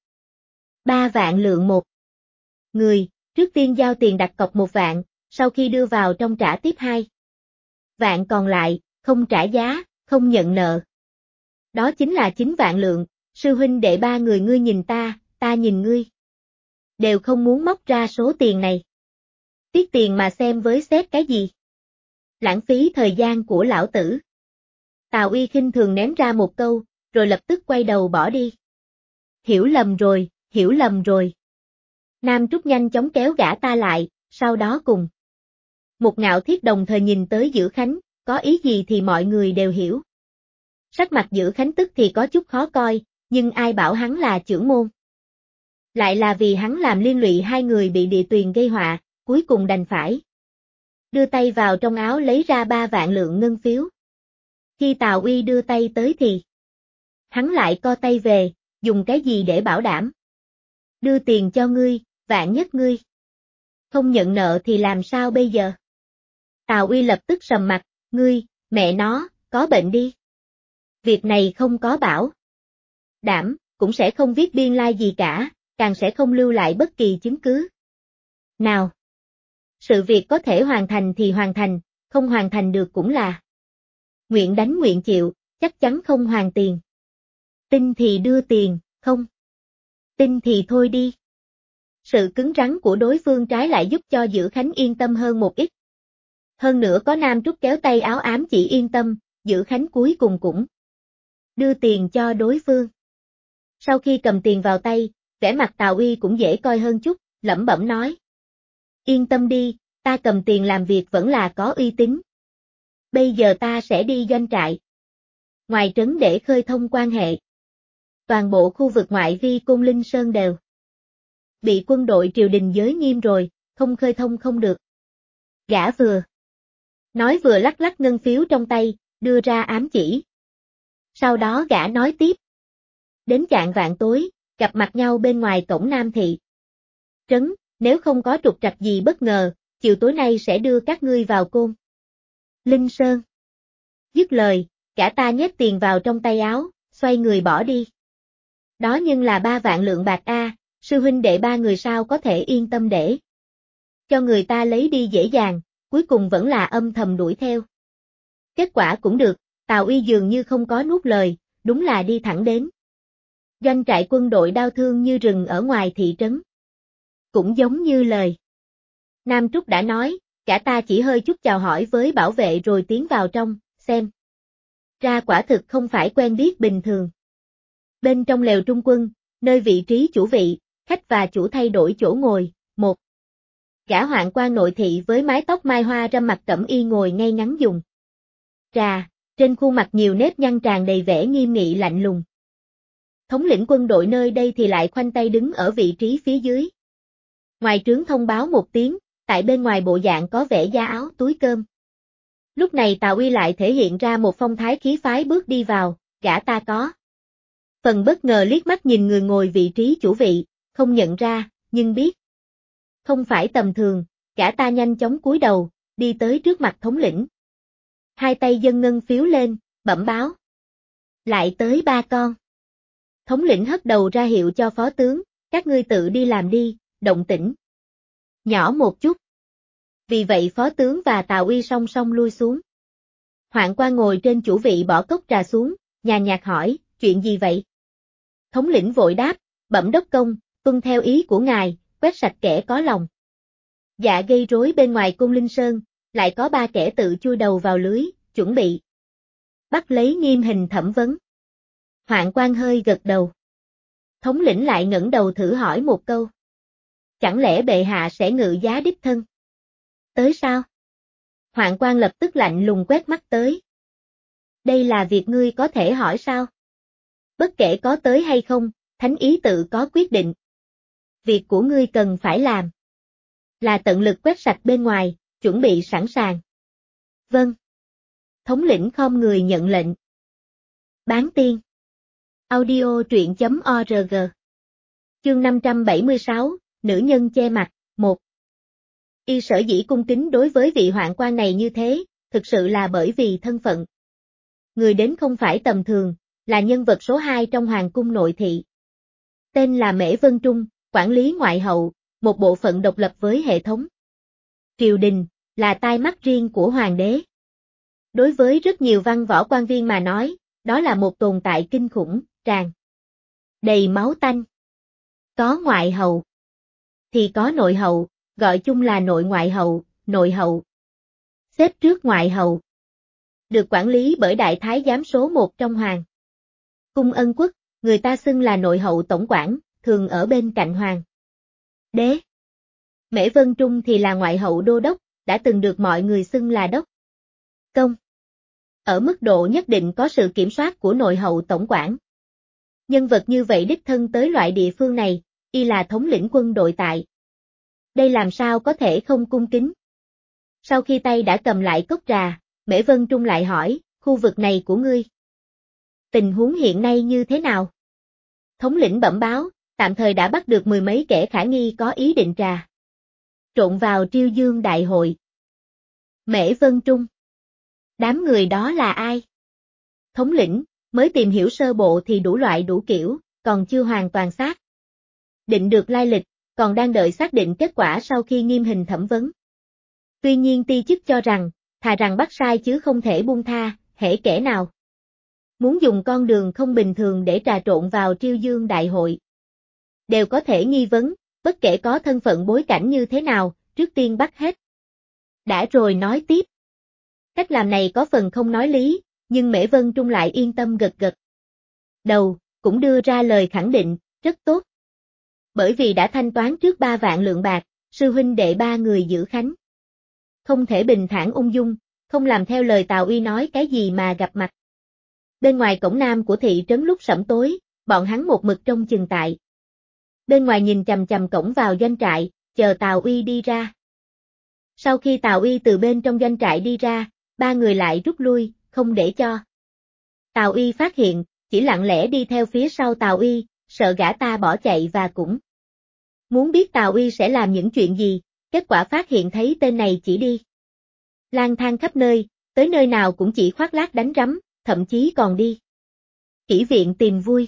3 vạn lượng một người, trước tiên giao tiền đặt cọc 1 vạn, sau khi đưa vào trong trả tiếp 2 vạn còn lại, không trả giá, không nhận nợ. Đó chính là 9 vạn lượng, sư huynh đệ 3 người ngươi nhìn ta nhìn ngươi. Đều không muốn móc ra số tiền này. Tiếc tiền mà xem với xét cái gì? Lãng phí thời gian của lão tử. Tào Uy khinh thường ném ra một câu, rồi lập tức quay đầu bỏ đi. Hiểu lầm rồi, hiểu lầm rồi. Nam Trúc nhanh chóng kéo gã ta lại, sau đó cùng Mục Ngạo Thiết đồng thời nhìn tới Dữ Khánh, có ý gì thì mọi người đều hiểu. Sắc mặt Dữ Khánh tức thì có chút khó coi, nhưng ai bảo hắn là trưởng môn. Lại là vì hắn làm liên lụy hai người bị địa tuyền gây họa, cuối cùng đành phải đưa tay vào trong áo lấy ra 3 vạn lượng ngân phiếu. Khi Tào Uy đưa tay tới thì hắn lại co tay về, dùng cái gì để bảo đảm? Đưa tiền cho ngươi, vạn nhất ngươi không nhận nợ thì làm sao bây giờ? Tào Uy lập tức sầm mặt, ngươi, mẹ nó, có bệnh đi. Việc này không có bảo đảm, cũng sẽ không viết biên lai gì cả, càng sẽ không lưu lại bất kỳ chứng cứ nào. Sự việc có thể hoàn thành thì hoàn thành, không hoàn thành được cũng là nguyện đánh nguyện chịu, chắc chắn không hoàn tiền. Tin thì đưa tiền, không tin thì thôi đi. Sự cứng rắn của đối phương trái lại giúp cho Dữ Khánh yên tâm hơn một ít. Hơn nữa có Nam Trúc kéo tay áo ám chỉ yên tâm, Dữ Khánh cuối cùng cũng đưa tiền cho đối phương. Sau khi cầm tiền vào tay, vẻ mặt Tào Uy cũng dễ coi hơn chút, lẩm bẩm nói. Yên tâm đi, ta cầm tiền làm việc vẫn là có uy tín. Bây giờ ta sẽ đi doanh trại ngoài trấn để khơi thông quan hệ. Toàn bộ khu vực ngoại vi Côn Linh Sơn đều bị quân đội triều đình giới nghiêm rồi, không khơi thông không được. Gã vừa nói vừa lắc lắc ngân phiếu trong tay, đưa ra ám chỉ. Sau đó gã nói tiếp. Đến chạng vạn tối, gặp mặt nhau bên ngoài cổng Nam Thị trấn, nếu không có trục trặc gì bất ngờ, chiều tối nay sẽ đưa các ngươi vào Côn Linh Sơn. Dứt lời, gã ta nhét tiền vào trong tay áo, xoay người bỏ đi. Đó nhưng là 3 vạn lượng bạc a, sư huynh đệ 3 người sao có thể yên tâm để cho người ta lấy đi dễ dàng, cuối cùng vẫn là âm thầm đuổi theo. Kết quả cũng được, Tào Uy dường như không có nuốt lời, đúng là đi thẳng đến doanh trại quân đội đao thương như rừng ở ngoài thị trấn. Cũng giống như lời Nam Trúc đã nói, cả ta chỉ hơi chút chào hỏi với bảo vệ rồi tiến vào trong, xem. Ra quả thực không phải quen biết bình thường. Bên trong lều trung quân, nơi vị trí chủ vị, khách và chủ thay đổi chỗ ngồi, một gã hoạn quan nội thị với mái tóc mai hoa râm mặt cẩm y ngồi ngay ngắn dùng trà, trên khuôn mặt nhiều nếp nhăn tràn đầy vẻ nghiêm nghị lạnh lùng. Thống lĩnh quân đội nơi đây thì lại khoanh tay đứng ở vị trí phía dưới. Ngoài trướng thông báo một tiếng, tại bên ngoài bộ dạng có vẻ da áo túi cơm. Lúc này Tào Uy lại thể hiện ra một phong thái khí phái bước đi vào, gã ta có phần bất ngờ liếc mắt nhìn người ngồi vị trí chủ vị, không nhận ra, nhưng biết không phải tầm thường, gã ta nhanh chóng cúi đầu, đi tới trước mặt thống lĩnh. Hai tay dâng ngân phiếu lên, bẩm báo. Lại tới 3 con. Thống lĩnh hất đầu ra hiệu cho phó tướng, các ngươi tự đi làm đi, động tĩnh nhỏ một chút. Vì vậy phó tướng và Tào Uy song song lui xuống. Hoạn Quan ngồi trên chủ vị bỏ cốc trà xuống, nhàn nhạt hỏi, chuyện gì vậy? Thống lĩnh vội đáp, bẩm đốc công, tuân theo ý của ngài, quét sạch kẻ có lòng dạ gây rối bên ngoài Côn Linh Sơn, lại có 3 kẻ tự chui đầu vào lưới, chuẩn bị bắt lấy nghiêm hình thẩm vấn. Hoạn Quan hơi gật đầu. Thống lĩnh lại ngẩng đầu thử hỏi một câu. Chẳng lẽ bệ hạ sẽ ngự giá đích thân tới sao? Hoạn Quan lập tức lạnh lùng quét mắt tới. Đây là việc ngươi có thể hỏi sao? Bất kể có tới hay không, thánh ý tự có quyết định. Việc của ngươi cần phải làm là tận lực quét sạch bên ngoài, chuẩn bị sẵn sàng. Vâng. Thống lĩnh khom người nhận lệnh. Bán tiên. Audio truyện.org. Chương 576, Nữ nhân che mặt, 1. Y sở dĩ cung kính đối với vị hoạn quan này như thế, thực sự là bởi vì thân phận. Người đến không phải tầm thường, là nhân vật số 2 trong hoàng cung nội thị. Tên là Mễ Vân Trung, quản lý ngoại hậu, một bộ phận độc lập với hệ thống triều đình, là tai mắt riêng của hoàng đế. Đối với rất nhiều văn võ quan viên mà nói, đó là một tồn tại kinh khủng, tràn đầy máu tanh. Có ngoại hậu, thì có nội hậu, gọi chung là nội ngoại hậu, nội hậu. Xếp trước ngoại hậu. Được quản lý bởi đại thái giám số 1 trong hoàng cung Ân Quốc, người ta xưng là nội hậu tổng quản, thường ở bên cạnh hoàng đế. Mễ Vân Trung thì là ngoại hậu đô đốc, đã từng được mọi người xưng là đốc công. Ở mức độ nhất định có sự kiểm soát của nội hậu tổng quản. Nhân vật như vậy đích thân tới loại địa phương này, y là thống lĩnh quân đội tại. Đây làm sao có thể không cung kính? Sau khi tay đã cầm lại cốc trà, Mễ Vân Trung lại hỏi, khu vực này của ngươi tình huống hiện nay như thế nào? Thống lĩnh bẩm báo, tạm thời đã bắt được 10 mấy kẻ khả nghi có ý định trà trộn vào Triêu Dương đại hội. Mễ Vân Trung. Đám người đó là ai? Thống lĩnh, mới tìm hiểu sơ bộ thì đủ loại đủ kiểu, còn chưa hoàn toàn xác định được lai lịch, còn đang đợi xác định kết quả sau khi nghiêm hình thẩm vấn. Tuy nhiên ti chức cho rằng, thà rằng bắt sai chứ không thể buông tha, hễ kẻ nào muốn dùng con đường không bình thường để trà trộn vào Triêu Dương đại hội, đều có thể nghi vấn, bất kể có thân phận bối cảnh như thế nào, trước tiên bắt hết. Đã rồi nói tiếp. Cách làm này có phần không nói lý, nhưng Mễ Vân Trung lại yên tâm gật gật đầu, cũng đưa ra lời khẳng định, rất tốt. Bởi vì đã thanh toán trước 3 vạn lượng bạc, sư huynh đệ 3 người giữ khánh. Không thể bình thản ung dung, không làm theo lời Tào Uy nói cái gì mà gặp mặt. Bên ngoài cổng nam của thị trấn lúc sẫm tối, bọn hắn một mực trông chừng tại. Bên ngoài nhìn chằm chằm cổng vào doanh trại, chờ Tào Uy đi ra. Sau khi Tào Uy từ bên trong doanh trại đi ra, 3 người lại rút lui, không để cho Tào Uy phát hiện, chỉ lặng lẽ đi theo phía sau Tào Uy, sợ gã ta bỏ chạy và cũng muốn biết Tào Uy sẽ làm những chuyện gì, kết quả phát hiện thấy tên này chỉ đi lang thang khắp nơi, tới nơi nào cũng chỉ khoác lác đánh rắm, thậm chí còn đi kỹ viện tìm vui.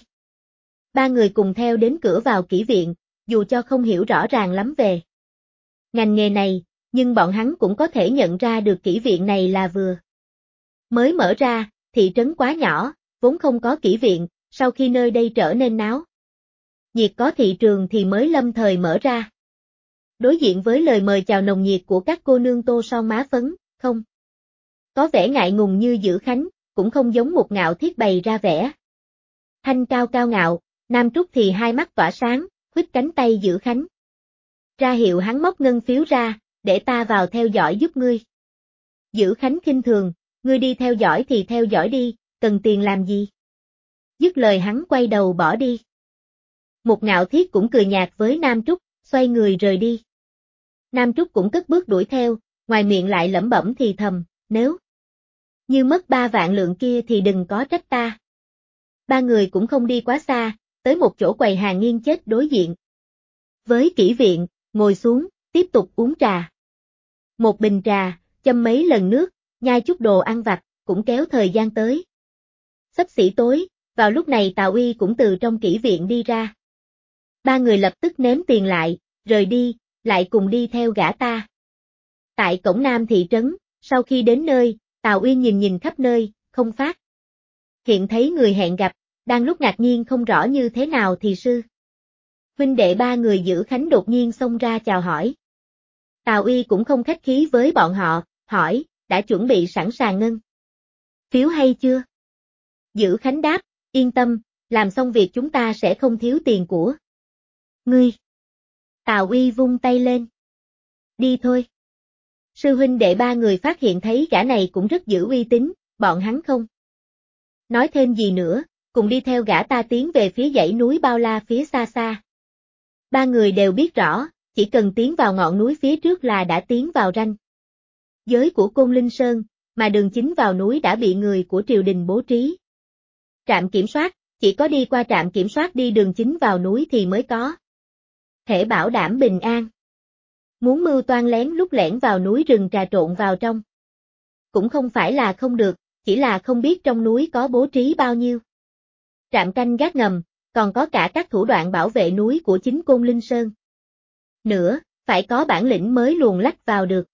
3 người cùng theo đến cửa vào kỹ viện, dù cho không hiểu rõ ràng lắm về ngành nghề này, nhưng bọn hắn cũng có thể nhận ra được kỹ viện này là vừa mới mở ra, thị trấn quá nhỏ, vốn không có kỹ viện, sau khi nơi đây trở nên náo nhiệt có thị trường thì mới lâm thời mở ra. Đối diện với lời mời chào nồng nhiệt của các cô nương tô son má phấn, không có vẻ ngại ngùng như Giữ Khánh, cũng không giống một Ngạo Thiết bày ra vẻ thanh cao cao ngạo, Nam Trúc thì hai mắt tỏa sáng, huýt cánh tay Giữ Khánh. Ra hiệu hắn móc ngân phiếu ra, để ta vào theo dõi giúp ngươi. Giữ Khánh khinh thường, ngươi đi theo dõi thì theo dõi đi, cần tiền làm gì? Dứt lời hắn quay đầu bỏ đi. Một Ngạo Thiết cũng cười nhạt với Nam Trúc, xoay người rời đi. Nam Trúc cũng cất bước đuổi theo, ngoài miệng lại lẩm bẩm thì thầm, nếu như mất 3 vạn lượng kia thì đừng có trách ta. 3 người cũng không đi quá xa, tới một chỗ quầy hàng nghiêng chết đối diện với kỹ viện, ngồi xuống, tiếp tục uống trà. Một bình trà, châm mấy lần nước, nhai chút đồ ăn vặt, cũng kéo thời gian tới. Xấp xỉ tối, Vào lúc này Tào Uy cũng từ trong kỹ viện đi ra. Ba người lập tức ném tiền lại, rời đi, lại cùng đi theo gã ta. Tại cổng Nam thị trấn, sau khi đến nơi, Tào Uy nhìn nhìn khắp nơi, không phát hiện thấy người hẹn gặp, đang lúc ngạc nhiên không rõ như thế nào thì sư huynh đệ ba người giữ Khánh đột nhiên xông ra chào hỏi. Tào Uy cũng không khách khí với bọn họ, hỏi, đã chuẩn bị sẵn sàng ngân phiếu hay chưa? Giữ Khánh đáp, yên tâm, làm xong việc chúng ta sẽ không thiếu tiền của ngươi. Tào Uy vung tay lên. Đi thôi. Sư huynh đệ ba người phát hiện thấy gã này cũng rất giữ uy tín, bọn hắn không nói thêm gì nữa, cùng đi theo gã ta tiến về phía dãy núi bao la phía xa xa. Ba người đều biết rõ, chỉ cần tiến vào ngọn núi phía trước là đã tiến vào ranh giới của Côn Linh Sơn, mà đường chính vào núi đã bị người của triều đình bố trí trạm kiểm soát, chỉ có đi qua trạm kiểm soát đi đường chính vào núi thì mới có thể bảo đảm bình an. Muốn mưu toan lén lút lẻn vào núi rừng trà trộn vào trong cũng không phải là không được, chỉ là không biết trong núi có bố trí bao nhiêu trạm canh gác ngầm, còn có cả các thủ đoạn bảo vệ núi của chính Côn Linh Sơn. Nữa, phải có bản lĩnh mới luồn lách vào được.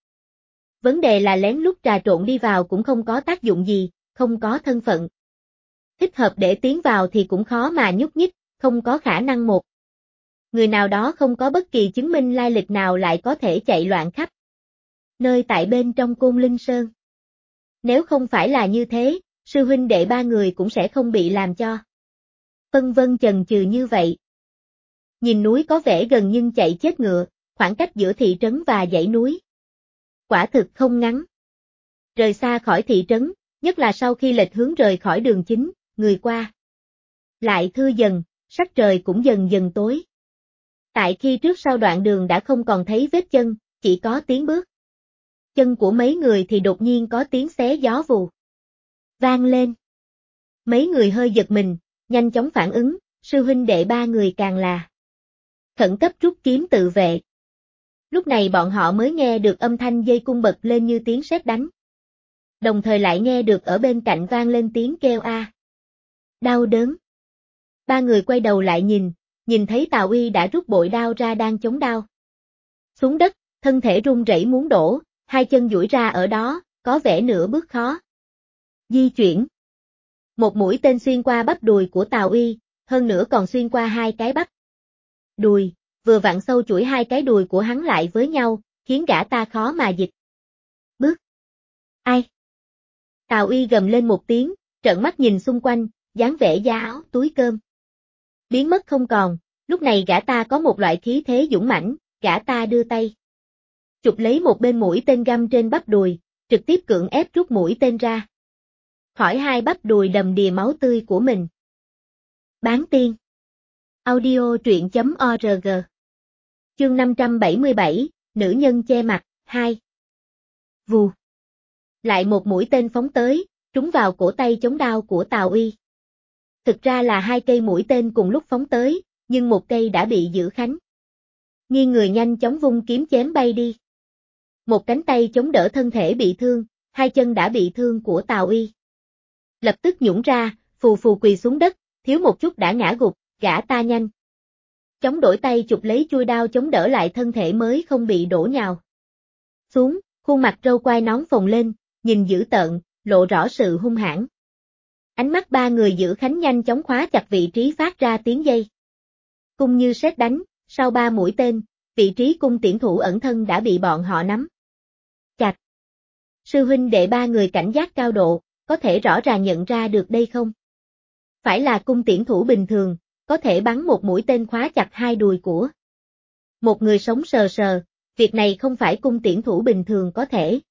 Vấn đề là lén lút trà trộn đi vào cũng không có tác dụng gì, không có thân phận thích hợp để tiến vào thì cũng khó mà nhúc nhích, không có khả năng một người nào đó không có bất kỳ chứng minh lai lịch nào lại có thể chạy loạn khắp nơi tại bên trong Côn Linh Sơn. Nếu không phải là như thế, sư huynh đệ ba người cũng sẽ không bị làm cho phân vân chần chừ như vậy. Nhìn núi có vẻ gần nhưng chạy chết ngựa, khoảng cách giữa thị trấn và dãy núi quả thực không ngắn. Rời xa khỏi thị trấn, nhất là sau khi lệch hướng rời khỏi đường chính, người qua lại thưa dần, sắc trời cũng dần dần tối. Tại khi trước sau đoạn đường đã không còn thấy vết chân, chỉ có tiếng bước chân của mấy người thì đột nhiên có tiếng xé gió vù vang lên. Mấy người hơi giật mình, nhanh chóng phản ứng, sư huynh đệ ba người càng là khẩn cấp rút kiếm tự vệ. Lúc này bọn họ mới nghe được âm thanh dây cung bật lên như tiếng sét đánh. Đồng thời lại nghe được ở bên cạnh vang lên tiếng kêu a. Đau đớn. Ba người quay đầu lại nhìn thấy Tào Uy đã rút bội đao ra đang chống đao xuống đất, thân thể run rẩy muốn đổ, hai chân duỗi ra ở đó, có vẻ nửa bước khó di chuyển. Một mũi tên xuyên qua bắp đùi của Tào Uy, hơn nữa còn xuyên qua hai cái bắp đùi, vừa vặn sâu chuỗi hai cái đùi của hắn lại với nhau, khiến gã ta khó mà dịch bước. Ai? Tào Uy gầm lên một tiếng, trợn mắt nhìn xung quanh, dáng vẻ da áo túi cơm biến mất không còn. Lúc này gã ta có một loại khí thế dũng mãnh, gã ta đưa tay chụp lấy một bên mũi tên găm trên bắp đùi, trực tiếp cưỡng ép rút mũi tên ra khỏi hai bắp đùi đầm đìa máu tươi của mình. Bán tiên. Audio truyện.org. Chương 577, nữ nhân che mặt, 2. Vù. Lại một mũi tên phóng tới, trúng vào cổ tay chống đao của Tào Uy. Thực ra là hai cây mũi tên cùng lúc phóng tới, nhưng một cây đã bị Giữ Khánh nghiêng người nhanh chóng vung kiếm chém bay đi. Một cánh tay chống đỡ thân thể bị thương, hai chân đã bị thương của Tào Uy lập tức nhũn ra, phù phù quỳ xuống đất, thiếu một chút đã ngã gục, gã ta nhanh chống đổi tay chụp lấy chuôi đao chống đỡ lại thân thể mới không bị đổ nhào xuống, khuôn mặt râu quai nón phồng lên, nhìn dữ tợn, lộ rõ sự hung hãn. Ánh mắt ba người Giữ Khánh nhanh chóng khóa chặt vị trí phát ra tiếng dây cung như sét đánh, sau ba mũi tên, vị trí cung tiễn thủ ẩn thân đã bị bọn họ nắm chặt. Sư huynh đệ ba người cảnh giác cao độ, có thể rõ ràng nhận ra được đây không phải là cung tiễn thủ bình thường, có thể bắn một mũi tên khóa chặt hai đùi của một người sống sờ sờ, việc này không phải cung tiễn thủ bình thường có thể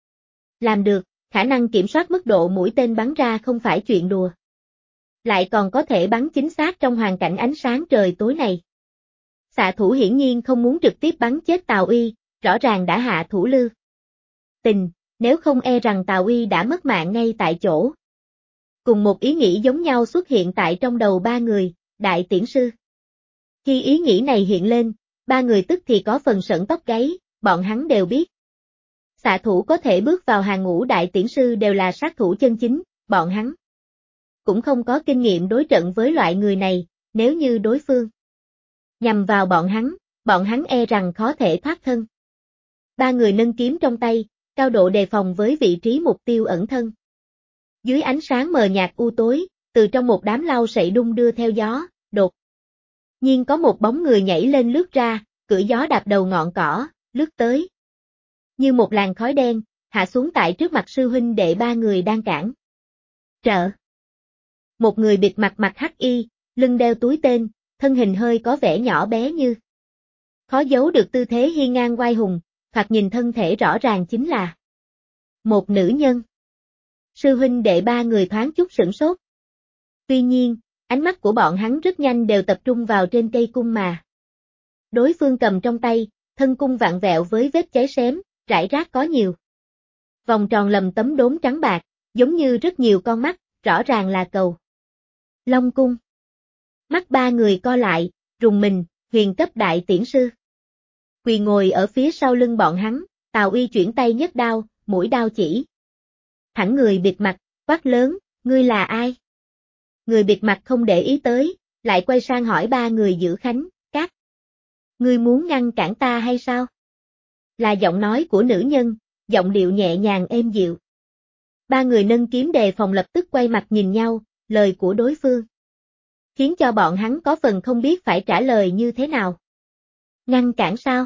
làm được, khả năng kiểm soát mức độ mũi tên bắn ra không phải chuyện đùa. Lại còn có thể bắn chính xác trong hoàn cảnh ánh sáng trời tối này. Xạ thủ hiển nhiên không muốn trực tiếp bắn chết Tào Uy, rõ ràng đã hạ thủ lưu tình, nếu không e rằng Tào Uy đã mất mạng ngay tại chỗ. Cùng một ý nghĩ giống nhau xuất hiện tại trong đầu ba người, đại tiễn sư. Khi ý nghĩ này hiện lên, ba người tức thì có phần sởn tóc gáy, bọn hắn đều biết. Xạ thủ có thể bước vào hàng ngũ đại tiễn sư đều là sát thủ chân chính, bọn hắn cũng không có kinh nghiệm đối trận với loại người này, nếu như đối phương nhằm vào bọn hắn e rằng khó thể thoát thân. Ba người nâng kiếm trong tay, cao độ đề phòng với vị trí mục tiêu ẩn thân. Dưới ánh sáng mờ nhạt u tối, từ trong một đám lau sậy đung đưa theo gió, đột nhiên có một bóng người nhảy lên lướt ra, cưỡi gió đạp đầu ngọn cỏ, lướt tới. Như một làn khói đen, hạ xuống tại trước mặt sư huynh đệ ba người đang cản trở. Một người bịt mặt mặc hắc y, lưng đeo túi tên, thân hình hơi có vẻ nhỏ bé như khó giấu được tư thế hiên ngang oai hùng, thoạt nhìn thân thể rõ ràng chính là một nữ nhân. Sư huynh đệ ba người thoáng chút sửng sốt. Tuy nhiên, ánh mắt của bọn hắn rất nhanh đều tập trung vào trên cây cung mà đối phương cầm trong tay, thân cung vặn vẹo với vết cháy xém, rải rác có nhiều vòng tròn lầm tấm đốm trắng bạc, giống như rất nhiều con mắt, rõ ràng là cầu long cung. Mắt ba người co lại, rùng mình, huyền cấp đại tiễn sư. Quỳ ngồi ở phía sau lưng bọn hắn, Tào Uy chuyển tay nhấc đao, mũi đao chỉ thẳng người bịt mặt, quát lớn, ngươi là ai? Người bịt mặt không để ý tới, lại quay sang hỏi ba người giữ khánh, các ngươi muốn ngăn cản ta hay sao? Là giọng nói của nữ nhân, giọng điệu nhẹ nhàng êm dịu. Ba người nâng kiếm đề phòng lập tức quay mặt nhìn nhau, lời của đối phương khiến cho bọn hắn có phần không biết phải trả lời như thế nào. Ngăn cản sao?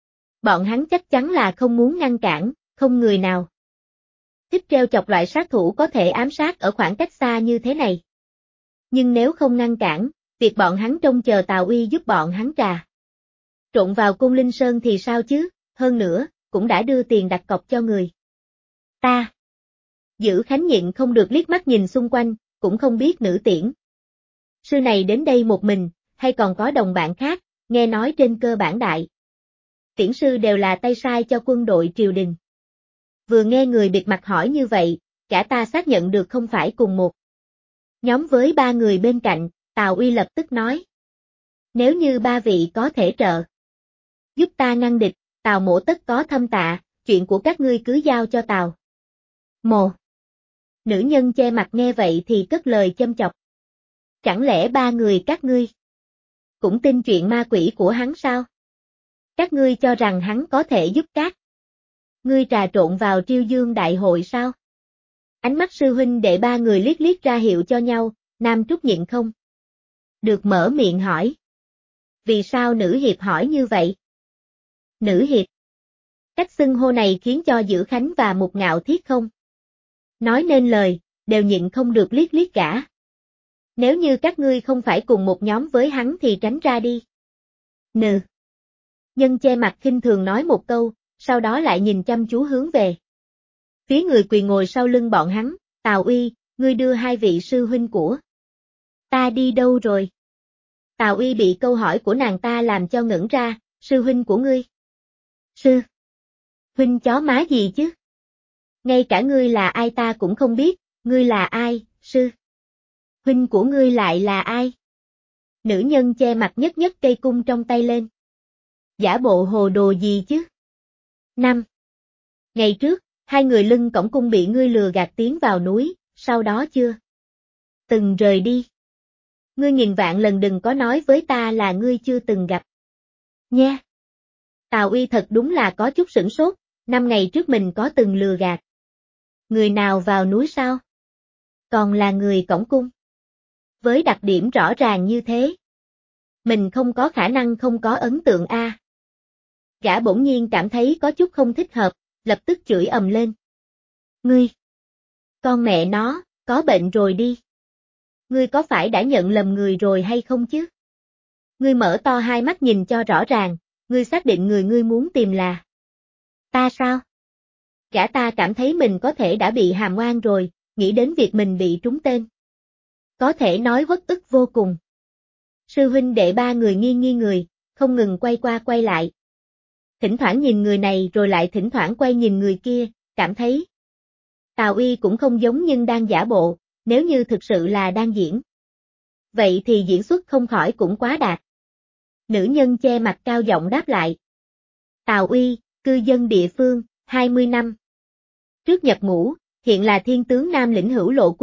Bọn hắn chắc chắn là không muốn ngăn cản, không người nào thích treo chọc loại sát thủ có thể ám sát ở khoảng cách xa như thế này. Nhưng nếu không ngăn cản, việc bọn hắn trông chờ Tào Uy giúp bọn hắn trà trộn vào Côn Linh Sơn thì sao chứ, hơn nữa, cũng đã đưa tiền đặt cọc cho người ta. Giữ Khánh nhịn không được liếc mắt nhìn xung quanh, cũng không biết nữ tiễn sư này đến đây một mình, hay còn có đồng bạn khác, nghe nói trên cơ bản đại tiễn sư đều là tay sai cho quân đội triều đình. Vừa nghe người bịt mặt hỏi như vậy, cả ta xác nhận được không phải cùng một nhóm với ba người bên cạnh, Tào Uy lập tức nói. Nếu như ba vị có thể trợ giúp ta ngăn địch, Tào mỗ tất có thâm tạ, chuyện của các ngươi cứ giao cho Tào mỗ. Nữ nhân che mặt nghe vậy thì cất lời châm chọc. Chẳng lẽ ba người các ngươi cũng tin chuyện ma quỷ của hắn sao? Các ngươi cho rằng hắn có thể giúp các ngươi trà trộn vào Triêu Dương đại hội sao? Ánh mắt sư huynh đệ ba người liếc liếc ra hiệu cho nhau, Nam Trúc nhịn không được mở miệng hỏi. Vì sao nữ hiệp hỏi như vậy? Nữ hiệp. Cách xưng hô này khiến cho Giữ Khánh và Mục Ngạo Thiết không nói nên lời, đều nhịn không được liếc liếc gã. Nếu như các ngươi không phải cùng một nhóm với hắn thì tránh ra đi. Nừ. Nhân che mặt khinh thường nói một câu, sau đó lại nhìn chăm chú hướng về phía người quỳ ngồi sau lưng bọn hắn, Tào Uy, ngươi đưa hai vị sư huynh của ta đi đâu rồi? Tào Uy bị câu hỏi của nàng ta làm cho ngẩn ra, sư huynh của ngươi? Sư huynh chó má gì chứ? Ngay cả ngươi là ai ta cũng không biết, ngươi là ai, sư huynh của ngươi lại là ai? Nữ nhân che mặt nhất nhất cây cung trong tay lên. Giả bộ hồ đồ gì chứ? 5. Ngày trước, hai người lưng cổng cung bị ngươi lừa gạt tiến vào núi, sau đó chưa từng rời đi. Ngươi nghìn vạn lần đừng có nói với ta là ngươi chưa từng gặp. Nha. Tào Uy thật đúng là có chút sửng sốt, 5 ngày trước mình có từng lừa gạt người nào vào núi sao? Còn là người cổng cung. Với đặc điểm rõ ràng như thế, mình không có khả năng không có ấn tượng a. Gã bỗng nhiên cảm thấy có chút không thích hợp, lập tức chửi ầm lên. Ngươi! Con mẹ nó, có bệnh rồi đi. Ngươi có phải đã nhận lầm người rồi hay không chứ? Ngươi mở to hai mắt nhìn cho rõ ràng, ngươi xác định người ngươi muốn tìm là ta sao? Gã ta cảm thấy mình có thể đã bị hàm oan rồi, nghĩ đến việc mình bị trúng tên. Có thể nói uất ức vô cùng. Sư huynh đệ ba người nghi người, không ngừng quay qua quay lại. Thỉnh thoảng nhìn người này rồi lại thỉnh thoảng quay nhìn người kia, cảm thấy Tào Uy cũng không giống nhưng đang giả bộ, nếu như thực sự là đang diễn. Vậy thì diễn xuất không khỏi cũng quá đạt. Nữ nhân che mặt cao giọng đáp lại. Tào Uy, cư dân địa phương, 20 năm. Trước nhập ngũ, hiện là thiên tướng Nam lĩnh Hữu Lộ Quân,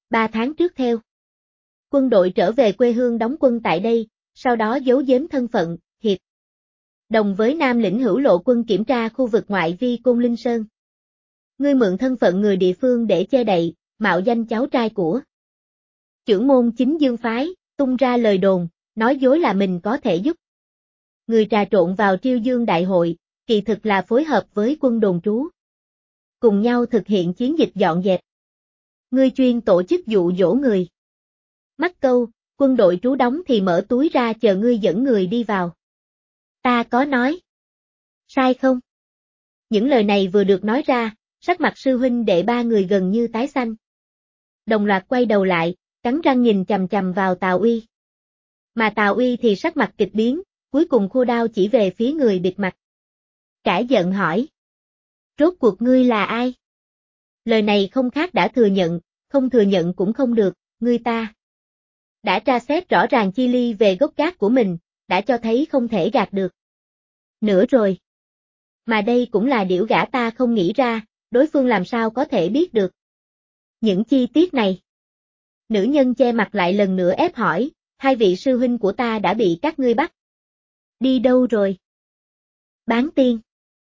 3 tháng trước theo quân đội trở về quê hương đóng quân tại đây, sau đó giấu giếm thân phận, hiệp đồng với Nam lĩnh Hữu Lộ quân kiểm tra khu vực ngoại vi Côn Linh Sơn. Ngươi mượn thân phận người địa phương để che đậy, mạo danh cháu trai của trưởng môn Chính Dương phái, tung ra lời đồn, nói dối là mình có thể giúp người trà trộn vào Triêu Dương đại hội, kỳ thực là phối hợp với quân đồn trú. Cùng nhau thực hiện chiến dịch dọn dẹp. Ngươi chuyên tổ chức dụ dỗ người. Mắc câu, quân đội trú đóng thì mở túi ra chờ ngươi dẫn người đi vào. Ta có nói sai không? Những lời này vừa được nói ra, sắc mặt sư huynh đệ 3 người gần như tái xanh. Đồng loạt quay đầu lại, cắn răng nhìn chằm chằm vào Tào Uy. Mà Tào Uy thì sắc mặt kịch biến, cuối cùng khua đao chỉ về phía người bịt mặt. Cả giận hỏi. Rốt cuộc ngươi là ai? Lời này không khác đã thừa nhận, không thừa nhận cũng không được, ngươi ta đã tra xét rõ ràng chi ly về gốc gác của mình, đã cho thấy không thể gạt được. Nữa rồi. Mà đây cũng là điểu gã ta không nghĩ ra, đối phương làm sao có thể biết được. Những chi tiết này. Nữ nhân che mặt lại lần nữa ép hỏi, 2 vị sư huynh của ta đã bị các ngươi bắt. Đi đâu rồi? Bán tiên.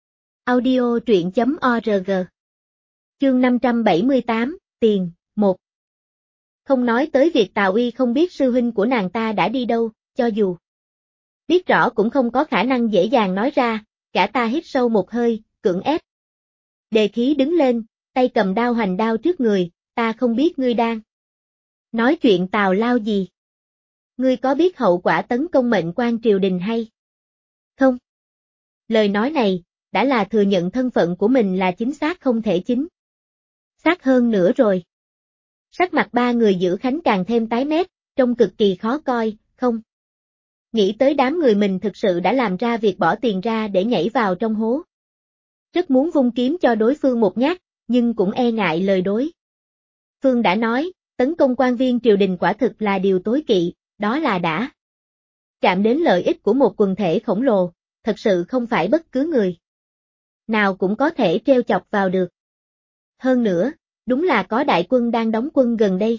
Audio truyện.org. Chương 578, tiền, 1. Không nói tới việc Tào Uy không biết sư huynh của nàng ta đã đi đâu, cho dù biết rõ cũng không có khả năng dễ dàng nói ra, gã ta hít sâu một hơi, cưỡng ép. Đề khí đứng lên, tay cầm đao hoành đao trước người, ta không biết ngươi đang nói chuyện tào lao gì. Ngươi có biết hậu quả tấn công mệnh quan triều đình hay không? Lời nói này, đã là thừa nhận thân phận của mình là chính xác không thể chính xác hơn nữa rồi. Sắc mặt 3 người giữ khánh càng thêm tái mét, trông cực kỳ khó coi, không? Nghĩ tới đám người mình thực sự đã làm ra việc bỏ tiền ra để nhảy vào trong hố. Rất muốn vung kiếm cho đối phương một nhát, nhưng cũng e ngại lời đối. Phương đã nói, tấn công quan viên triều đình quả thực là điều tối kỵ, đó là đã chạm đến lợi ích của một quần thể khổng lồ, thật sự không phải bất cứ người nào cũng có thể treo chọc vào được. Hơn nữa, đúng là có đại quân đang đóng quân gần đây.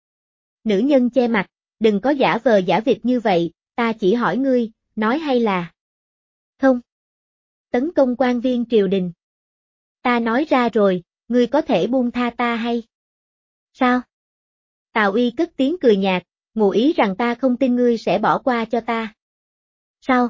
Nữ nhân che mặt, đừng có giả vờ giả vịt như vậy, ta chỉ hỏi ngươi, nói hay là không? Tấn công quan viên triều đình. Ta nói ra rồi, ngươi có thể buông tha ta hay sao? Tào Uy cất tiếng cười nhạt, ngụ ý rằng ta không tin ngươi sẽ bỏ qua cho ta. Sao?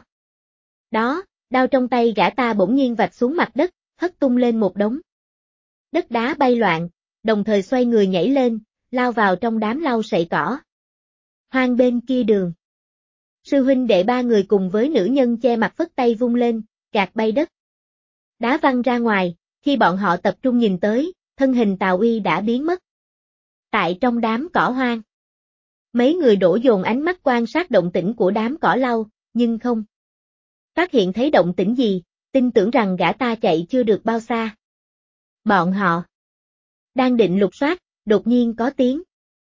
Đó, đao trong tay gã ta bỗng nhiên vạch xuống mặt đất, hất tung lên một đống đất đá bay loạn, đồng thời xoay người nhảy lên, lao vào trong đám lau sậy cỏ. Hoang bên kia đường. Sư huynh đệ 3 người cùng với nữ nhân che mặt phất tay vung lên, gạt bay đất đá văng ra ngoài, khi bọn họ tập trung nhìn tới, thân hình Tào Uy đã biến mất tại trong đám cỏ hoang. Mấy người đổ dồn ánh mắt quan sát động tĩnh của đám cỏ lau, nhưng không phát hiện thấy động tĩnh gì, tin tưởng rằng gã ta chạy chưa được bao xa. Bọn họ đang định lục soát, đột nhiên có tiếng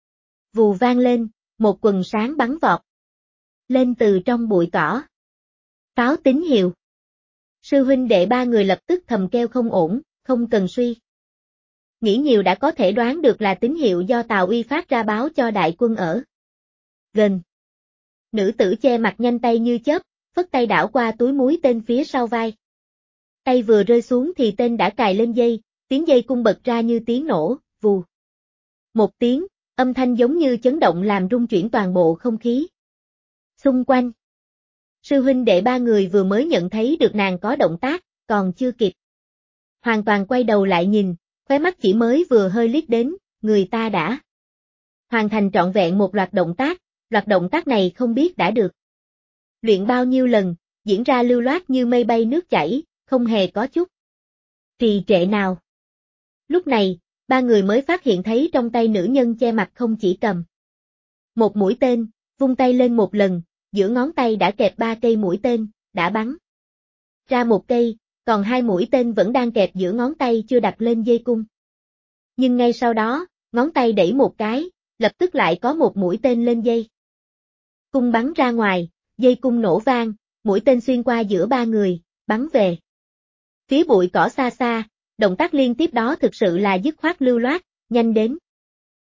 vù vang lên, một quần sáng bắn vọt lên từ trong bụi cỏ. Pháo tín hiệu. Sư huynh đệ 3 người lập tức thầm kêu không ổn, không cần suy nghĩ nhiều đã có thể đoán được là tín hiệu do Tào Uy phát ra báo cho đại quân ở gần. Nữ tử che mặt nhanh tay như chớp, phất tay đảo qua túi muối tên phía sau vai. Tay vừa rơi xuống thì tên đã cài lên dây, tiếng dây cung bật ra như tiếng nổ, vù. Một tiếng, âm thanh giống như chấn động làm rung chuyển toàn bộ không khí xung quanh. Sư huynh đệ 3 người vừa mới nhận thấy được nàng có động tác, còn chưa kịp hoàn toàn quay đầu lại nhìn, khóe mắt chỉ mới vừa hơi liếc đến, người ta đã hoàn thành trọn vẹn một loạt động tác này không biết đã được luyện bao nhiêu lần, diễn ra lưu loát như mây bay nước chảy, không hề có chút trì trệ nào. Lúc này, 3 người mới phát hiện thấy trong tay nữ nhân che mặt không chỉ cầm một mũi tên, vung tay lên một lần, giữa ngón tay đã kẹp 3 cây mũi tên, đã bắn ra một cây, còn 2 mũi tên vẫn đang kẹp giữa ngón tay chưa đặt lên dây cung. Nhưng ngay sau đó, ngón tay đẩy một cái, lập tức lại có một mũi tên lên dây cung bắn ra ngoài, dây cung nổ vang, mũi tên xuyên qua giữa 3 người, bắn về phía bụi cỏ xa xa. Động tác liên tiếp đó thực sự là dứt khoát lưu loát, nhanh đến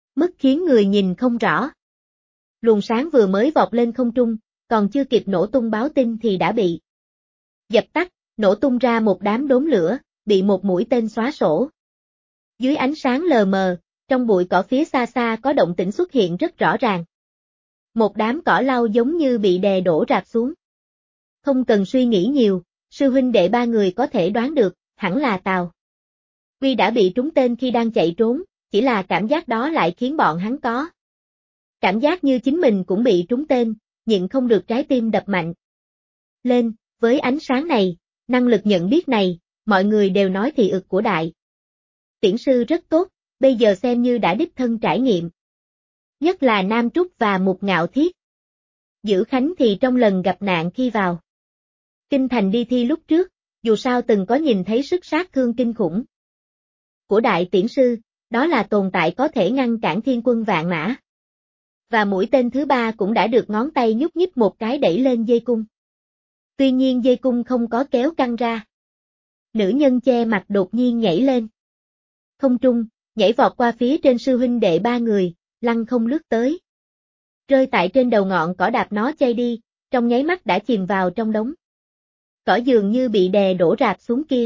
Mức khiến người nhìn không rõ. Luồng sáng vừa mới vọt lên không trung, còn chưa kịp nổ tung báo tin thì đã bị dập tắt, nổ tung ra một đám đốm lửa, bị một mũi tên xóa sổ. Dưới ánh sáng lờ mờ, trong bụi cỏ phía xa xa có động tĩnh xuất hiện rất rõ ràng. Một đám cỏ lau giống như bị đè đổ rạp xuống. Không cần suy nghĩ nhiều, sư huynh đệ ba người có thể đoán được, hẳn là Tào Uy đã bị trúng tên khi đang chạy trốn, chỉ là cảm giác đó lại khiến bọn hắn có cảm giác như chính mình cũng bị trúng tên, nhịn không được trái tim đập mạnh lên. Với ánh sáng này, năng lực nhận biết này, mọi người đều nói thị lực của đại tiễn sư rất tốt, bây giờ xem như đã đích thân trải nghiệm. Nhất là Nam Trúc và Mục Ngạo Thiết. Dữ Khánh thì trong lần gặp nạn khi vào Kinh Thành đi thi lúc trước, dù sao từng có nhìn thấy sức sát thương kinh khủng của đại tiễn sư, đó là tồn tại có thể ngăn cản thiên quân vạn mã. Và mũi tên thứ ba cũng đã được ngón tay nhúc nhích một cái đẩy lên dây cung. Tuy nhiên dây cung không có kéo căng ra. Nữ nhân che mặt đột nhiên nhảy lên không trung, nhảy vọt qua phía trên sư huynh đệ ba người, lăng không lướt tới. Rơi tại trên đầu ngọn cỏ đạp nó chay đi, trong nháy mắt đã chìm vào trong đống cỏ dường như bị đè đổ rạp xuống kia.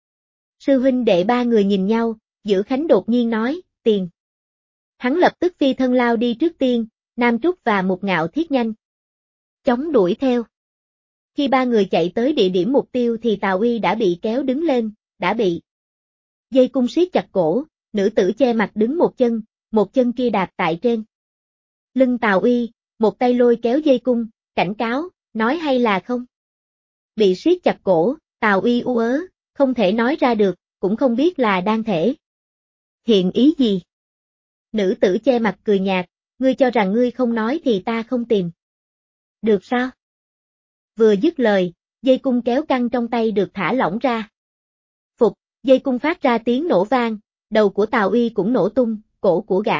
Sư huynh đệ ba người nhìn nhau, Dữ Khánh đột nhiên nói, tiền. Hắn lập tức phi thân lao đi trước tiên, Nam Trúc và Mục Ngạo Thiết nhanh chóng đuổi theo. Khi ba người chạy tới địa điểm mục tiêu thì Tào Uy đã bị kéo đứng lên, đã bị dây cung siết chặt cổ, nữ tử che mặt đứng một chân kia đạp tại trên lưng Tào Uy, một tay lôi kéo dây cung, cảnh cáo, nói hay là không. Bị siết chặt cổ, Tào Uy u ớ, không thể nói ra được, cũng không biết là đang thể hiện ý gì. Nữ tử che mặt cười nhạt, ngươi cho rằng ngươi không nói thì ta không tìm được sao? Vừa dứt lời, dây cung kéo căng trong tay được thả lỏng ra. Phục, dây cung phát ra tiếng nổ vang, đầu của Tào Uy cũng nổ tung, cổ của gã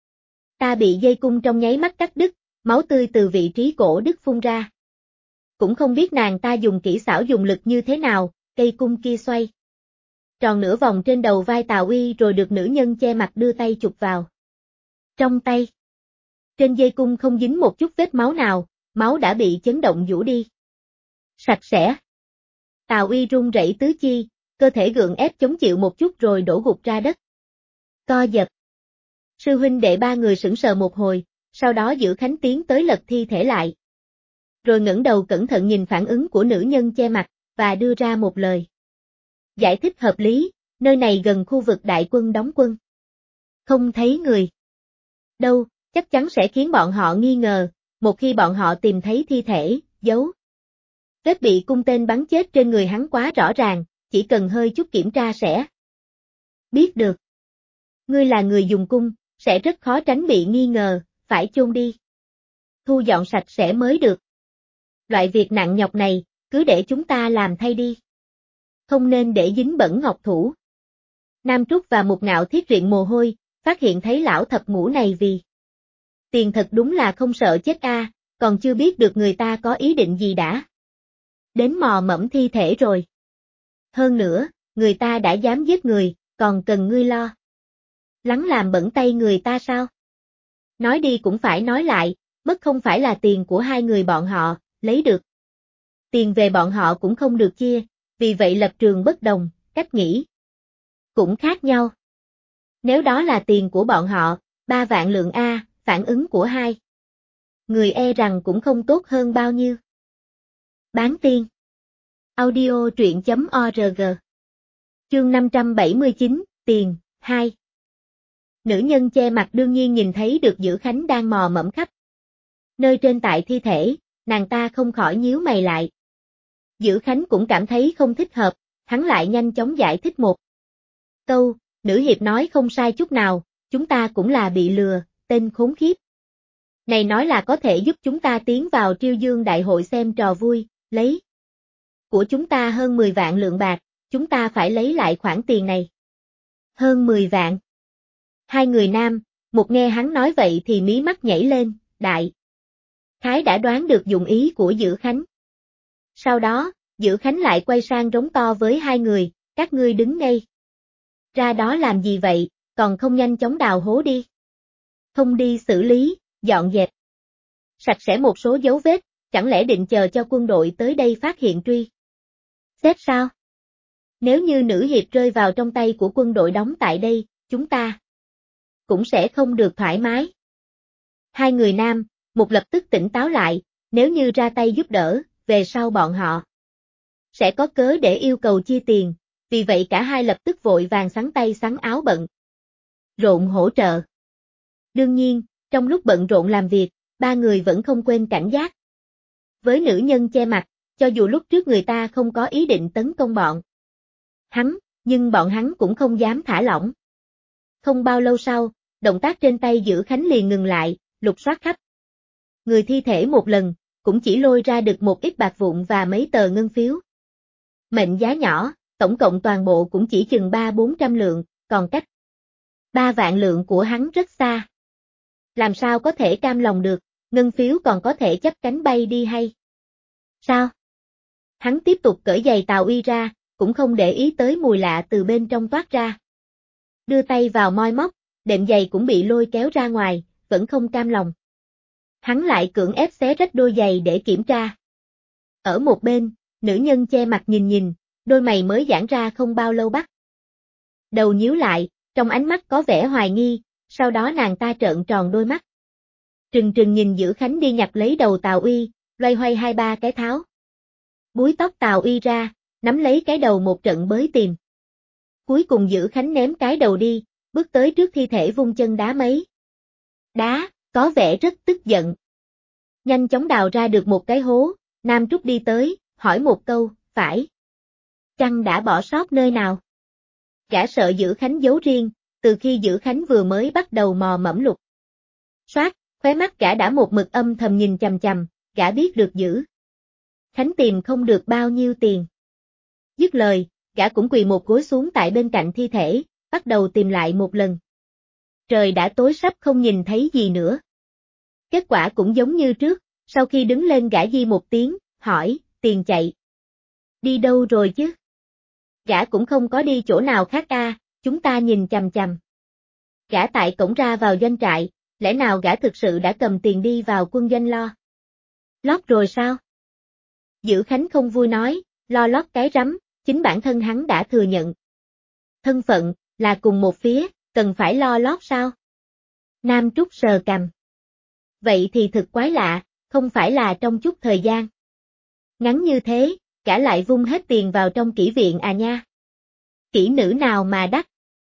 ta bị dây cung trong nháy mắt cắt đứt, máu tươi từ vị trí cổ đứt phun ra. Cũng không biết nàng ta dùng kỹ xảo dùng lực như thế nào, cây cung kia xoay tròn nửa vòng trên đầu vai Tào Uy rồi được nữ nhân che mặt đưa tay chụp vào trong tay. Trên dây cung không dính một chút vết máu nào, máu đã bị chấn động vũ đi sạch sẽ. Tào Uy run rẩy tứ chi, cơ thể gượng ép chống chịu một chút rồi đổ gục ra đất. Co giật. Sư huynh đệ ba người sững sờ một hồi, sau đó Dữ Khánh tiến tới lật thi thể lại. Rồi ngẩng đầu cẩn thận nhìn phản ứng của nữ nhân che mặt, và đưa ra một lời giải thích hợp lý, nơi này gần khu vực đại quân đóng quân. Không thấy người đâu, chắc chắn sẽ khiến bọn họ nghi ngờ, một khi bọn họ tìm thấy thi thể, dấu vết bị cung tên bắn chết trên người hắn quá rõ ràng, chỉ cần hơi chút kiểm tra sẽ biết được. Ngươi là người dùng cung, sẽ rất khó tránh bị nghi ngờ, phải chôn đi. Thu dọn sạch sẽ mới được. Loại việc nặng nhọc này, cứ để chúng ta làm thay đi. Không nên để dính bẩn ngọc thủ. Nam Trúc và Mục Ngạo Thiết riện mồ hôi, phát hiện thấy lão thập ngũ này vì tiền thật đúng là không sợ chết a, còn chưa biết được người ta có ý định gì đã đến mò mẫm thi thể rồi. Hơn nữa, người ta đã dám giết người, còn cần ngươi lo lắng làm bẩn tay người ta sao? Nói đi cũng phải nói lại, mất không phải là tiền của hai người bọn họ, lấy được tiền về bọn họ cũng không được chia, vì vậy lập trường bất đồng, cách nghĩ cũng khác nhau. Nếu đó là tiền của bọn họ, 3 vạn lượng A, phản ứng của hai người e rằng cũng không tốt hơn bao nhiêu. Bán tiên. Audio truyện.org. Chương 579, tiền, 2. Nữ nhân che mặt đương nhiên nhìn thấy được Dữ Khánh đang mò mẫm khắp nơi trên tại thi thể, nàng ta không khỏi nhíu mày lại. Dữ Khánh cũng cảm thấy không thích hợp, hắn lại nhanh chóng giải thích một câu, nữ hiệp nói không sai chút nào, chúng ta cũng là bị lừa, tên khốn khiếp này nói là có thể giúp chúng ta tiến vào Triêu Dương đại hội xem trò vui, lấy của chúng ta hơn 10 vạn lượng bạc, chúng ta phải lấy lại khoản tiền này. Hơn 10 vạn. Hai người nam, một nghe hắn nói vậy thì mí mắt nhảy lên, đại khái đã đoán được dụng ý của Dữ Khánh. Sau đó, Dữ Khánh lại quay sang rống to với hai người, các ngươi đứng ngay ra đó làm gì vậy, còn không nhanh chóng đào hố đi. Không đi xử lý, dọn dẹp sạch sẽ một số dấu vết, chẳng lẽ định chờ cho quân đội tới đây phát hiện truy xét sao? Nếu như nữ hiệp rơi vào trong tay của quân đội đóng tại đây, chúng ta cũng sẽ không được thoải mái. Hai người nam, một lập tức tỉnh táo lại, nếu như ra tay giúp đỡ, về sau bọn họ sẽ có cớ để yêu cầu chia tiền, vì vậy cả hai lập tức vội vàng xắn tay xắn áo bận rộn hỗ trợ. Đương nhiên, trong lúc bận rộn làm việc, ba người vẫn không quên cảnh giác với nữ nhân che mặt, cho dù lúc trước người ta không có ý định tấn công bọn hắn, nhưng bọn hắn cũng không dám thả lỏng. Không bao lâu sau, động tác trên tay Dữ Khánh liền ngừng lại, lục soát khắp người thi thể một lần, cũng chỉ lôi ra được một ít bạc vụn và mấy tờ ngân phiếu. Mệnh giá nhỏ, tổng cộng toàn bộ cũng chỉ chừng 300-400 lượng, còn cách 3 vạn lượng của hắn rất xa. Làm sao có thể cam lòng được, ngân phiếu còn có thể chấp cánh bay đi hay sao? Hắn tiếp tục cởi giày Tào Uy ra, cũng không để ý tới mùi lạ từ bên trong toát ra. Đưa tay vào moi móc, đệm giày cũng bị lôi kéo ra ngoài, vẫn không cam lòng. Hắn lại cưỡng ép xé rách đôi giày để kiểm tra. Ở một bên, nữ nhân che mặt nhìn, đôi mày mới giãn ra không bao lâu bắt đầu nhíu lại, trong ánh mắt có vẻ hoài nghi, sau đó nàng ta trợn tròn đôi mắt. Trừng trừng nhìn Dữ Khánh đi nhặt lấy đầu Tào Uy, loay hoay 2-3 cái tháo búi tóc Tào Uy ra, nắm lấy cái đầu một trận bới tìm. Cuối cùng Dữ Khánh ném cái đầu đi, bước tới trước thi thể vung chân đá mấy đá, có vẻ rất tức giận. Nhanh chóng đào ra được một cái hố, Nam Trúc đi tới, hỏi một câu, phải chăng đã bỏ sót nơi nào? Gã sợ Dữ Khánh giấu riêng, từ khi Dữ Khánh vừa mới bắt đầu mò mẫm lục soát, khóe mắt gã đã một mực âm thầm nhìn chằm chằm, gã biết được Dữ Khánh tìm không được bao nhiêu tiền. Dứt lời, gã cũng quỳ một gối xuống tại bên cạnh thi thể, bắt đầu tìm lại một lần. Trời đã tối sắp không nhìn thấy gì nữa. Kết quả cũng giống như trước, sau khi đứng lên gã di một tiếng, hỏi, tiền chạy đi đâu rồi chứ? Gã cũng không có đi chỗ nào khác chúng ta nhìn chằm chằm gã tại cổng ra vào doanh trại, lẽ nào gã thực sự đã cầm tiền đi vào quân doanh lo lót rồi sao? Dữ Khánh không vui nói, lo lót cái rắm, chính bản thân hắn đã thừa nhận thân phận, là cùng một phía, cần phải lo lót sao? Nam Trúc sờ cằm. Vậy thì thực quái lạ, không phải là trong chút thời gian ngắn như thế, cả lại vung hết tiền vào trong kỹ viện nha. Kỹ nữ nào mà đắt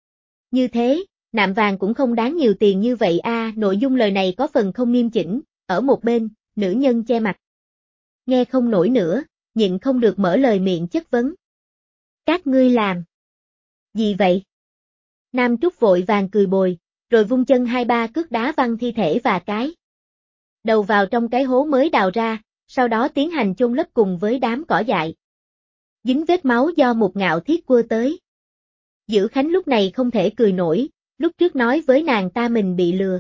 như thế, nạm vàng cũng không đáng nhiều tiền như vậy nội dung lời này có phần không nghiêm chỉnh, ở một bên, nữ nhân che mặt. Nghe không nổi nữa, nhịn không được mở lời miệng chất vấn. Các ngươi làm gì vậy? Nam Trúc vội vàng cười bồi, rồi vung chân 2-3 cước đá văng thi thể và cái đầu vào trong cái hố mới đào ra, sau đó tiến hành chôn lấp cùng với đám cỏ dại. Dính vết máu do một ngạo thiết cua tới. Dữ Khánh lúc này không thể cười nổi, lúc trước nói với nàng ta mình bị lừa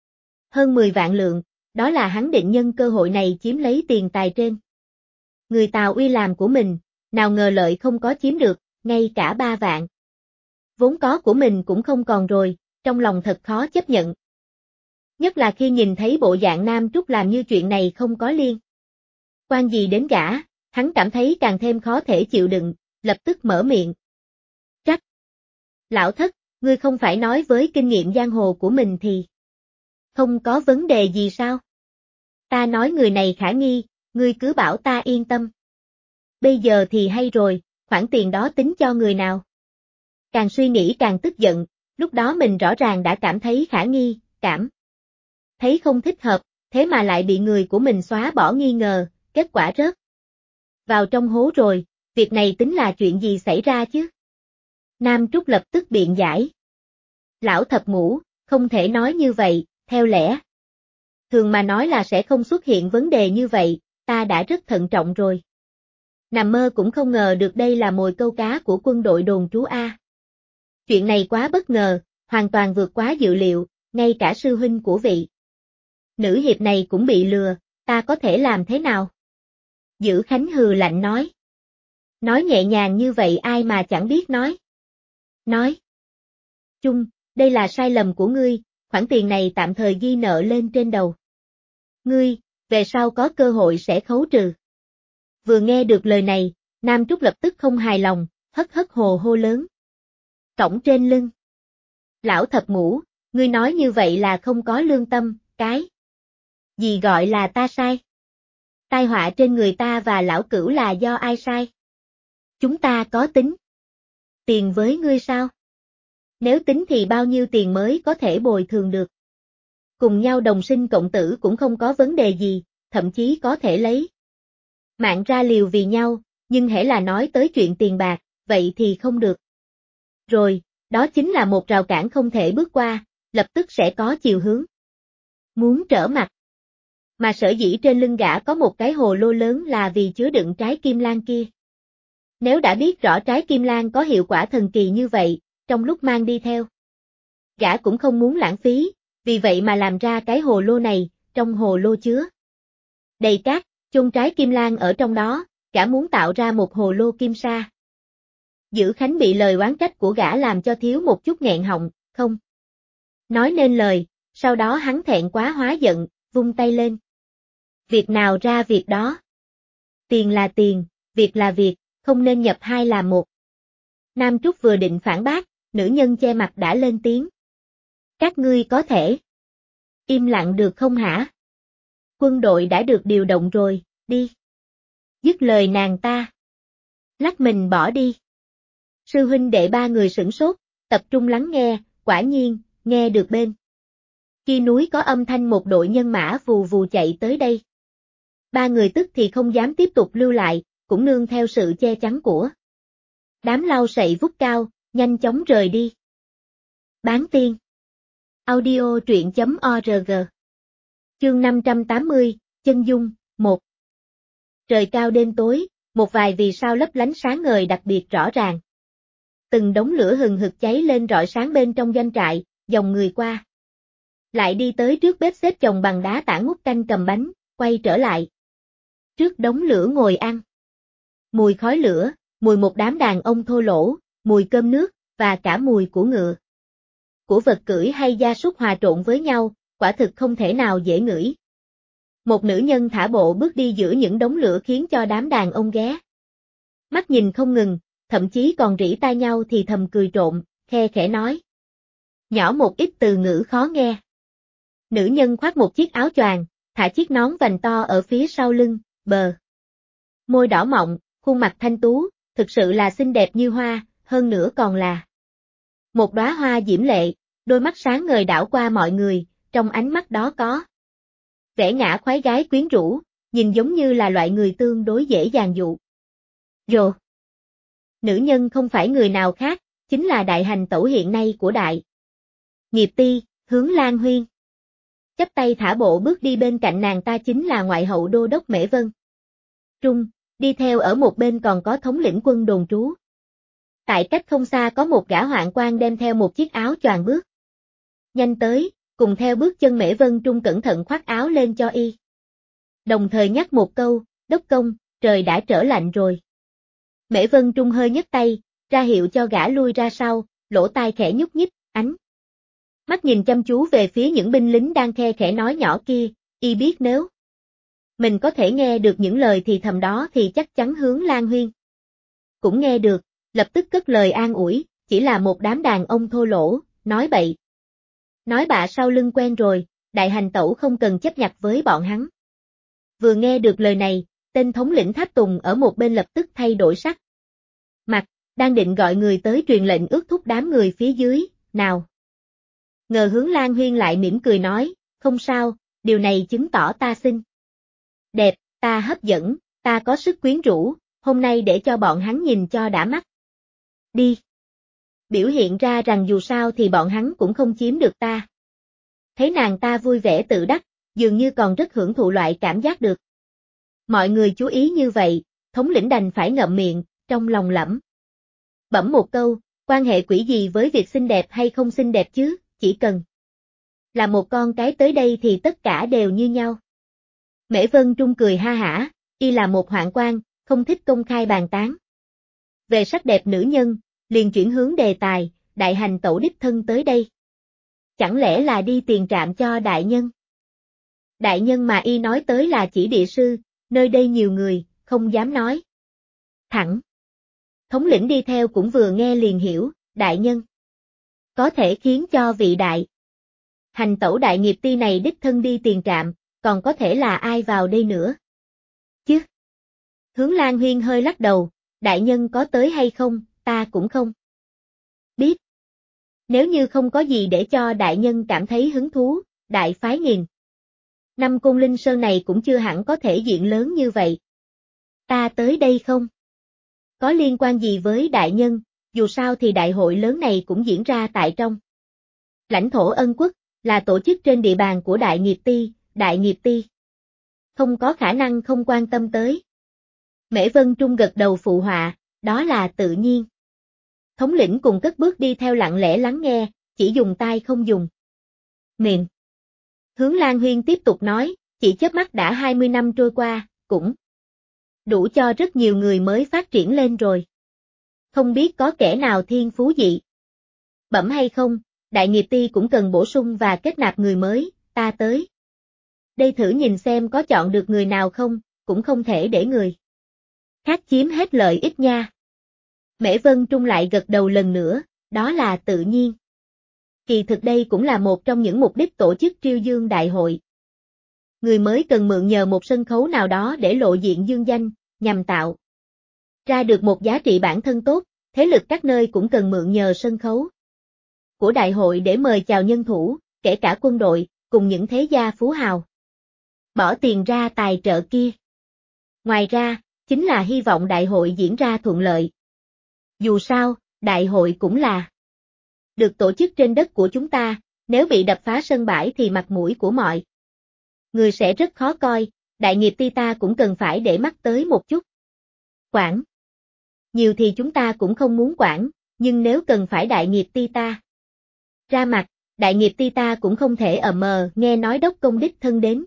hơn 10 vạn lượng, đó là hắn định nhân cơ hội này chiếm lấy tiền tài trên người Tào Uy làm của mình, nào ngờ lợi không có chiếm được, ngay cả 3 vạn vốn có của mình cũng không còn rồi, trong lòng thật khó chấp nhận. Nhất là khi nhìn thấy bộ dạng Nam Trúc làm như chuyện này không có liên quan gì đến gã, hắn cảm thấy càng thêm khó thể chịu đựng, lập tức mở miệng. Trách! Lão thất, ngươi không phải nói với kinh nghiệm giang hồ của mình thì không có vấn đề gì sao? Ta nói người này khả nghi, ngươi cứ bảo ta yên tâm. Bây giờ thì hay rồi, khoản tiền đó tính cho người nào? Càng suy nghĩ càng tức giận, lúc đó mình rõ ràng đã cảm thấy khả nghi, cảm thấy không thích hợp, thế mà lại bị người của mình xóa bỏ nghi ngờ, kết quả rớt vào trong hố rồi, việc này tính là chuyện gì xảy ra chứ? Nam Trúc lập tức biện giải. Lão thập ngũ, không thể nói như vậy, theo lẽ thường mà nói là sẽ không xuất hiện vấn đề như vậy, ta đã rất thận trọng rồi. Nằm mơ cũng không ngờ được đây là mồi câu cá của quân đội đồn trú Chuyện này quá bất ngờ, hoàn toàn vượt quá dự liệu, ngay cả sư huynh của vị nữ hiệp này cũng bị lừa, ta có thể làm thế nào? Dữ Khánh hừ lạnh nói. Nói nhẹ nhàng như vậy ai mà chẳng biết nói. Nói chung, đây là sai lầm của ngươi, khoản tiền này tạm thời ghi nợ lên trên đầu. Ngươi, về sau có cơ hội sẽ khấu trừ. Vừa nghe được lời này, Nam Trúc lập tức không hài lòng, hất hất hồ hô lớn. Cổng trên lưng. Lão thập ngũ, ngươi nói như vậy là không có lương tâm, cái gì gọi là ta sai? Tai họa trên người ta và lão cửu là do ai sai? Chúng ta có tính tiền với ngươi sao? Nếu tính thì bao nhiêu tiền mới có thể bồi thường được? Cùng nhau đồng sinh cộng tử cũng không có vấn đề gì, thậm chí có thể lấy mạng ra liều vì nhau, nhưng hễ là nói tới chuyện tiền bạc, vậy thì không được. Rồi, đó chính là một rào cản không thể bước qua, lập tức sẽ có chiều hướng. Muốn trở mặt. Mà sở dĩ trên lưng gã có một cái hồ lô lớn là vì chứa đựng trái kim lan kia. Nếu đã biết rõ trái kim lan có hiệu quả thần kỳ như vậy, trong lúc mang đi theo, gã cũng không muốn lãng phí, vì vậy mà làm ra cái hồ lô này, trong hồ lô chứa đầy cát, chôn trái kim lan ở trong đó, gã muốn tạo ra một hồ lô kim sa. Dữ Khánh bị lời oán trách của gã làm cho thiếu một chút nghẹn họng, không nói nên lời, sau đó hắn thẹn quá hóa giận, vung tay lên. Việc nào ra việc đó. Tiền là tiền, việc là việc, không nên nhập hai làm một. Nam Trúc vừa định phản bác, nữ nhân che mặt đã lên tiếng. Các ngươi có thể im lặng được không hả? Quân đội đã được điều động rồi, đi. Dứt lời nàng ta lắc mình bỏ đi. Sư huynh đệ ba người sửng sốt, tập trung lắng nghe, quả nhiên, nghe được bên kia núi có âm thanh một đội nhân mã vù vù chạy tới đây. Ba người tức thì không dám tiếp tục lưu lại, cũng nương theo sự che chắn của đám lau sậy vút cao, nhanh chóng rời đi. Bán tiên. Audio truyện.org. Chương 580, Chân Dung, 1. Trời cao đêm tối, một vài vì sao lấp lánh sáng ngời đặc biệt rõ ràng. Từng đống lửa hừng hực cháy lên rọi sáng bên trong doanh trại, dòng người qua lại đi tới trước bếp xếp chồng bằng đá tảng múc canh cầm bánh, quay trở lại. Trước đống lửa ngồi ăn. Mùi khói lửa, mùi một đám đàn ông thô lỗ, mùi cơm nước, và cả mùi của ngựa. Của vật cưỡi hay gia súc hòa trộn với nhau, quả thực không thể nào dễ ngửi. Một nữ nhân thả bộ bước đi giữa những đống lửa khiến cho đám đàn ông ghé mắt nhìn không ngừng, thậm chí còn rỉ tai nhau thì thầm cười trộm, khe khẽ nói. Nhỏ một ít từ ngữ khó nghe. Nữ nhân khoác một chiếc áo choàng, thả chiếc nón vành to ở phía sau lưng, bờ môi đỏ mọng, khuôn mặt thanh tú, thực sự là xinh đẹp như hoa, hơn nữa còn là một đóa hoa diễm lệ, đôi mắt sáng ngời đảo qua mọi người, trong ánh mắt đó có vẻ ngã khoái gái quyến rũ, nhìn giống như là loại người tương đối dễ dàng dụ dỗ. Nữ nhân không phải người nào khác, chính là đại hành tẩu hiện nay của đại nghiệp ti, Hướng Lan Huyên. Chắp tay thả bộ bước đi bên cạnh nàng ta chính là ngoại hậu đô đốc Mễ Vân Trung, đi theo ở một bên còn có thống lĩnh quân đồn trú. Tại cách không xa có một gã hoạn quan đem theo một chiếc áo choàng bước nhanh tới, cùng theo bước chân Mễ Vân Trung cẩn thận khoác áo lên cho y. Đồng thời nhắc một câu, đốc công, trời đã trở lạnh rồi. Mễ Vân Trung hơi nhấc tay, ra hiệu cho gã lui ra sau, lỗ tai khẽ nhúc nhích, ánh mắt nhìn chăm chú về phía những binh lính đang khe khẽ nói nhỏ kia, y biết nếu mình có thể nghe được những lời thì thầm đó thì chắc chắn Hướng Lan Huyên cũng nghe được, lập tức cất lời an ủi, chỉ là một đám đàn ông thô lỗ, nói bậy. Nói bạ sau lưng quen rồi, đại hành tẩu không cần chấp nhặt với bọn hắn. Vừa nghe được lời này, tên thống lĩnh Tháp Tùng ở một bên lập tức thay đổi sắc mặt, đang định gọi người tới truyền lệnh ước thúc đám người phía dưới, nào. Ngờ Hướng Lan Huyên lại mỉm cười nói, không sao, điều này chứng tỏ ta xinh đẹp, ta hấp dẫn, ta có sức quyến rũ, hôm nay để cho bọn hắn nhìn cho đã mắt. Đi. Biểu hiện ra rằng dù sao thì bọn hắn cũng không chiếm được ta. Thấy nàng ta vui vẻ tự đắc, dường như còn rất hưởng thụ loại cảm giác được. Mọi người chú ý như vậy, thống lĩnh đành phải ngậm miệng, trong lòng lẩm bẩm một câu, quan hệ quỷ gì với việc xinh đẹp hay không xinh đẹp chứ, chỉ cần là một con cái tới đây thì tất cả đều như nhau. Mễ Vân Trung cười ha hả, y là một hoạn quan, không thích công khai bàn tán về sắc đẹp nữ nhân, liền chuyển hướng đề tài, đại hành tẩu đích thân tới đây. chẳng lẽ là đi tiền trạm cho đại nhân? Đại nhân mà y nói tới là chỉ địa sư, nơi đây nhiều người, không dám nói. Thẳng. Thống lĩnh đi theo cũng vừa nghe liền hiểu, đại nhân. Có thể khiến cho vị đại hành tẩu đại nghiệp ti này đích thân đi tiền trạm, còn có thể là ai vào đây nữa? Chứ? Hướng Lan Huyên hơi lắc đầu, đại nhân có tới hay không, ta cũng không biết. Nếu như không có gì để cho đại nhân cảm thấy hứng thú, đại phái nghìn năm Côn Linh Sơn này cũng chưa hẳn có thể diện lớn như vậy. Ta tới đây không có liên quan gì với đại nhân, dù sao thì đại hội lớn này cũng diễn ra tại trong lãnh thổ Ân Quốc, là tổ chức trên địa bàn của đại nghiệp ti không có khả năng không quan tâm tới. Mễ Vân Trung gật đầu phụ họa, đó là tự nhiên. Thống lĩnh cùng cất bước đi theo lặng lẽ lắng nghe, chỉ dùng tai không dùng miệng. Hướng Lan Huyên tiếp tục nói, chỉ chớp mắt đã 20 năm trôi qua, cũng đủ cho rất nhiều người mới phát triển lên rồi. Không biết có kẻ nào thiên phú dị bẩm hay không, đại nghiệp ti cũng cần bổ sung và kết nạp người mới, ta tới đây thử nhìn xem có chọn được người nào không, cũng không thể để người khác chiếm hết lợi ích nha. Mễ Vân Trung lại gật đầu lần nữa, đó là tự nhiên. Kỳ thực đây cũng là một trong những mục đích tổ chức Triêu Dương Đại hội. Người mới cần mượn nhờ một sân khấu nào đó để lộ diện dương danh, nhằm tạo ra được một giá trị bản thân tốt, thế lực các nơi cũng cần mượn nhờ sân khấu của đại hội để mời chào nhân thủ, kể cả quân đội, cùng những thế gia phú hào. Bỏ tiền ra tài trợ kia. Ngoài ra, chính là hy vọng đại hội diễn ra thuận lợi. Dù sao, đại hội cũng là được tổ chức trên đất của chúng ta, nếu bị đập phá sân bãi thì mặt mũi của mọi người sẽ rất khó coi, đại nghiệp ti ta cũng cần phải để mắt tới một chút. Quản. Nhiều thì chúng ta cũng không muốn quản, nhưng nếu cần phải đại nghiệp ti ta ra mặt, đại nghiệp ti ta cũng không thể nghe nói đốc công đích thân đến.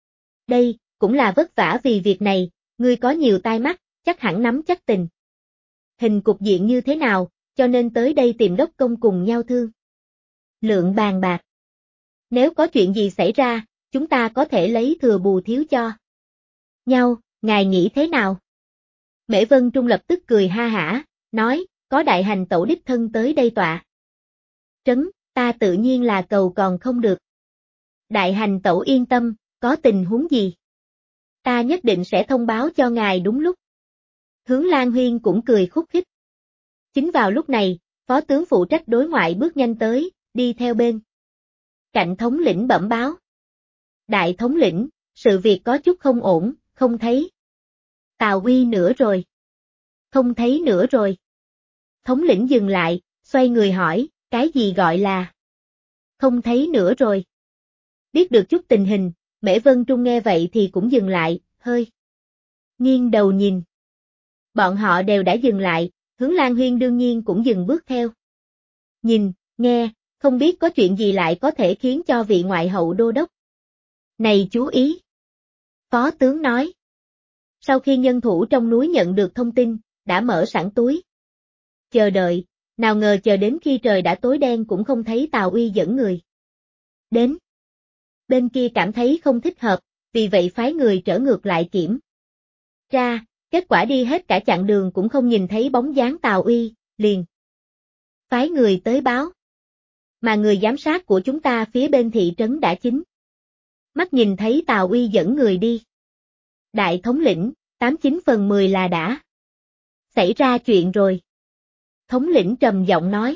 Đây, cũng là vất vả vì việc này, ngươi có nhiều tai mắt, chắc hẳn nắm chắc tình hình cục diện như thế nào, cho nên tới đây tìm đốc công cùng nhau thương lượng bàn bạc. Nếu có chuyện gì xảy ra, chúng ta có thể lấy thừa bù thiếu cho nhau, ngài nghĩ thế nào? Mễ Vân Trung lập tức cười ha hả, nói, có đại hành tẩu đích thân tới đây tọa trấn, ta tự nhiên là cầu còn không được. Đại hành tẩu yên tâm, có tình huống gì? Ta nhất định sẽ thông báo cho ngài đúng lúc. Hướng Lan Huyên cũng cười khúc khích. Chính vào lúc này, phó tướng phụ trách đối ngoại bước nhanh tới, đi theo bên cạnh thống lĩnh bẩm báo. Đại thống lĩnh, sự việc có chút không ổn, không thấy Tào Uy nữa rồi. Không thấy nữa rồi. Thống lĩnh dừng lại, xoay người hỏi, cái gì gọi là không thấy nữa rồi? Biết được chút tình hình, Mễ Vân Trung nghe vậy thì cũng dừng lại, hơi nghiêng đầu nhìn. Bọn họ đều đã dừng lại, Hướng Lan Huyên đương nhiên cũng dừng bước theo. Nhìn, nghe, không biết có chuyện gì lại có thể khiến cho vị ngoại hậu đô đốc này chú ý. Phó tướng nói. Sau khi nhân thủ trong núi nhận được thông tin, đã mở sẵn túi chờ đợi, nào ngờ chờ đến khi trời đã tối đen cũng không thấy Tào Uy dẫn người đến. Bên kia cảm thấy không thích hợp, vì vậy phái người trở ngược lại kiểm tra, kết quả đi hết cả chặng đường cũng không nhìn thấy bóng dáng Tào Uy, liền phái người tới báo. Mà người giám sát của chúng ta phía bên thị trấn đã chính mắt nhìn thấy Tào Uy dẫn người đi. Đại thống lĩnh, 89/10 là đã xảy ra chuyện rồi. Thống lĩnh trầm giọng nói.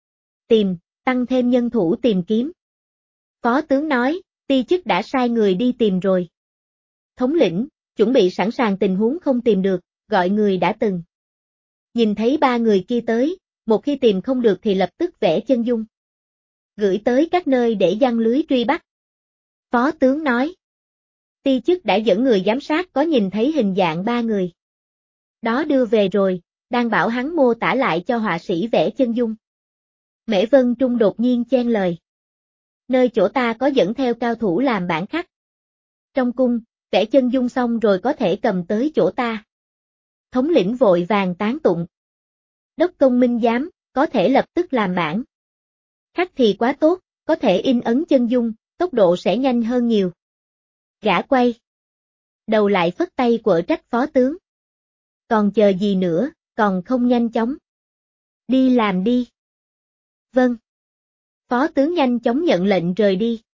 Tăng thêm nhân thủ tìm kiếm. Phó tướng nói, ti chức đã sai người đi tìm rồi. Thống lĩnh, chuẩn bị sẵn sàng tình huống không tìm được, gọi người đã từng nhìn thấy ba người kia tới, một khi tìm không được thì lập tức vẽ chân dung gửi tới các nơi để giăng lưới truy bắt. Phó tướng nói. Ti chức đã dẫn người giám sát có nhìn thấy hình dạng ba người đó đưa về rồi, đang bảo hắn mô tả lại cho họa sĩ vẽ chân dung. Mễ Vân Trung đột nhiên chen lời. Nơi chỗ ta có dẫn theo cao thủ làm bản khắc. Trong cung, vẽ chân dung xong rồi có thể cầm tới chỗ ta. Thống lĩnh vội vàng tán tụng. Đốc công minh giám, có thể lập tức làm bản khắc thì quá tốt, có thể in ấn chân dung, tốc độ sẽ nhanh hơn nhiều. Gã quay đầu lại phất tay quở trách phó tướng. Còn chờ gì nữa, còn không nhanh chóng. Đi làm đi. Vâng. Phó tướng nhanh chóng nhận lệnh rời đi.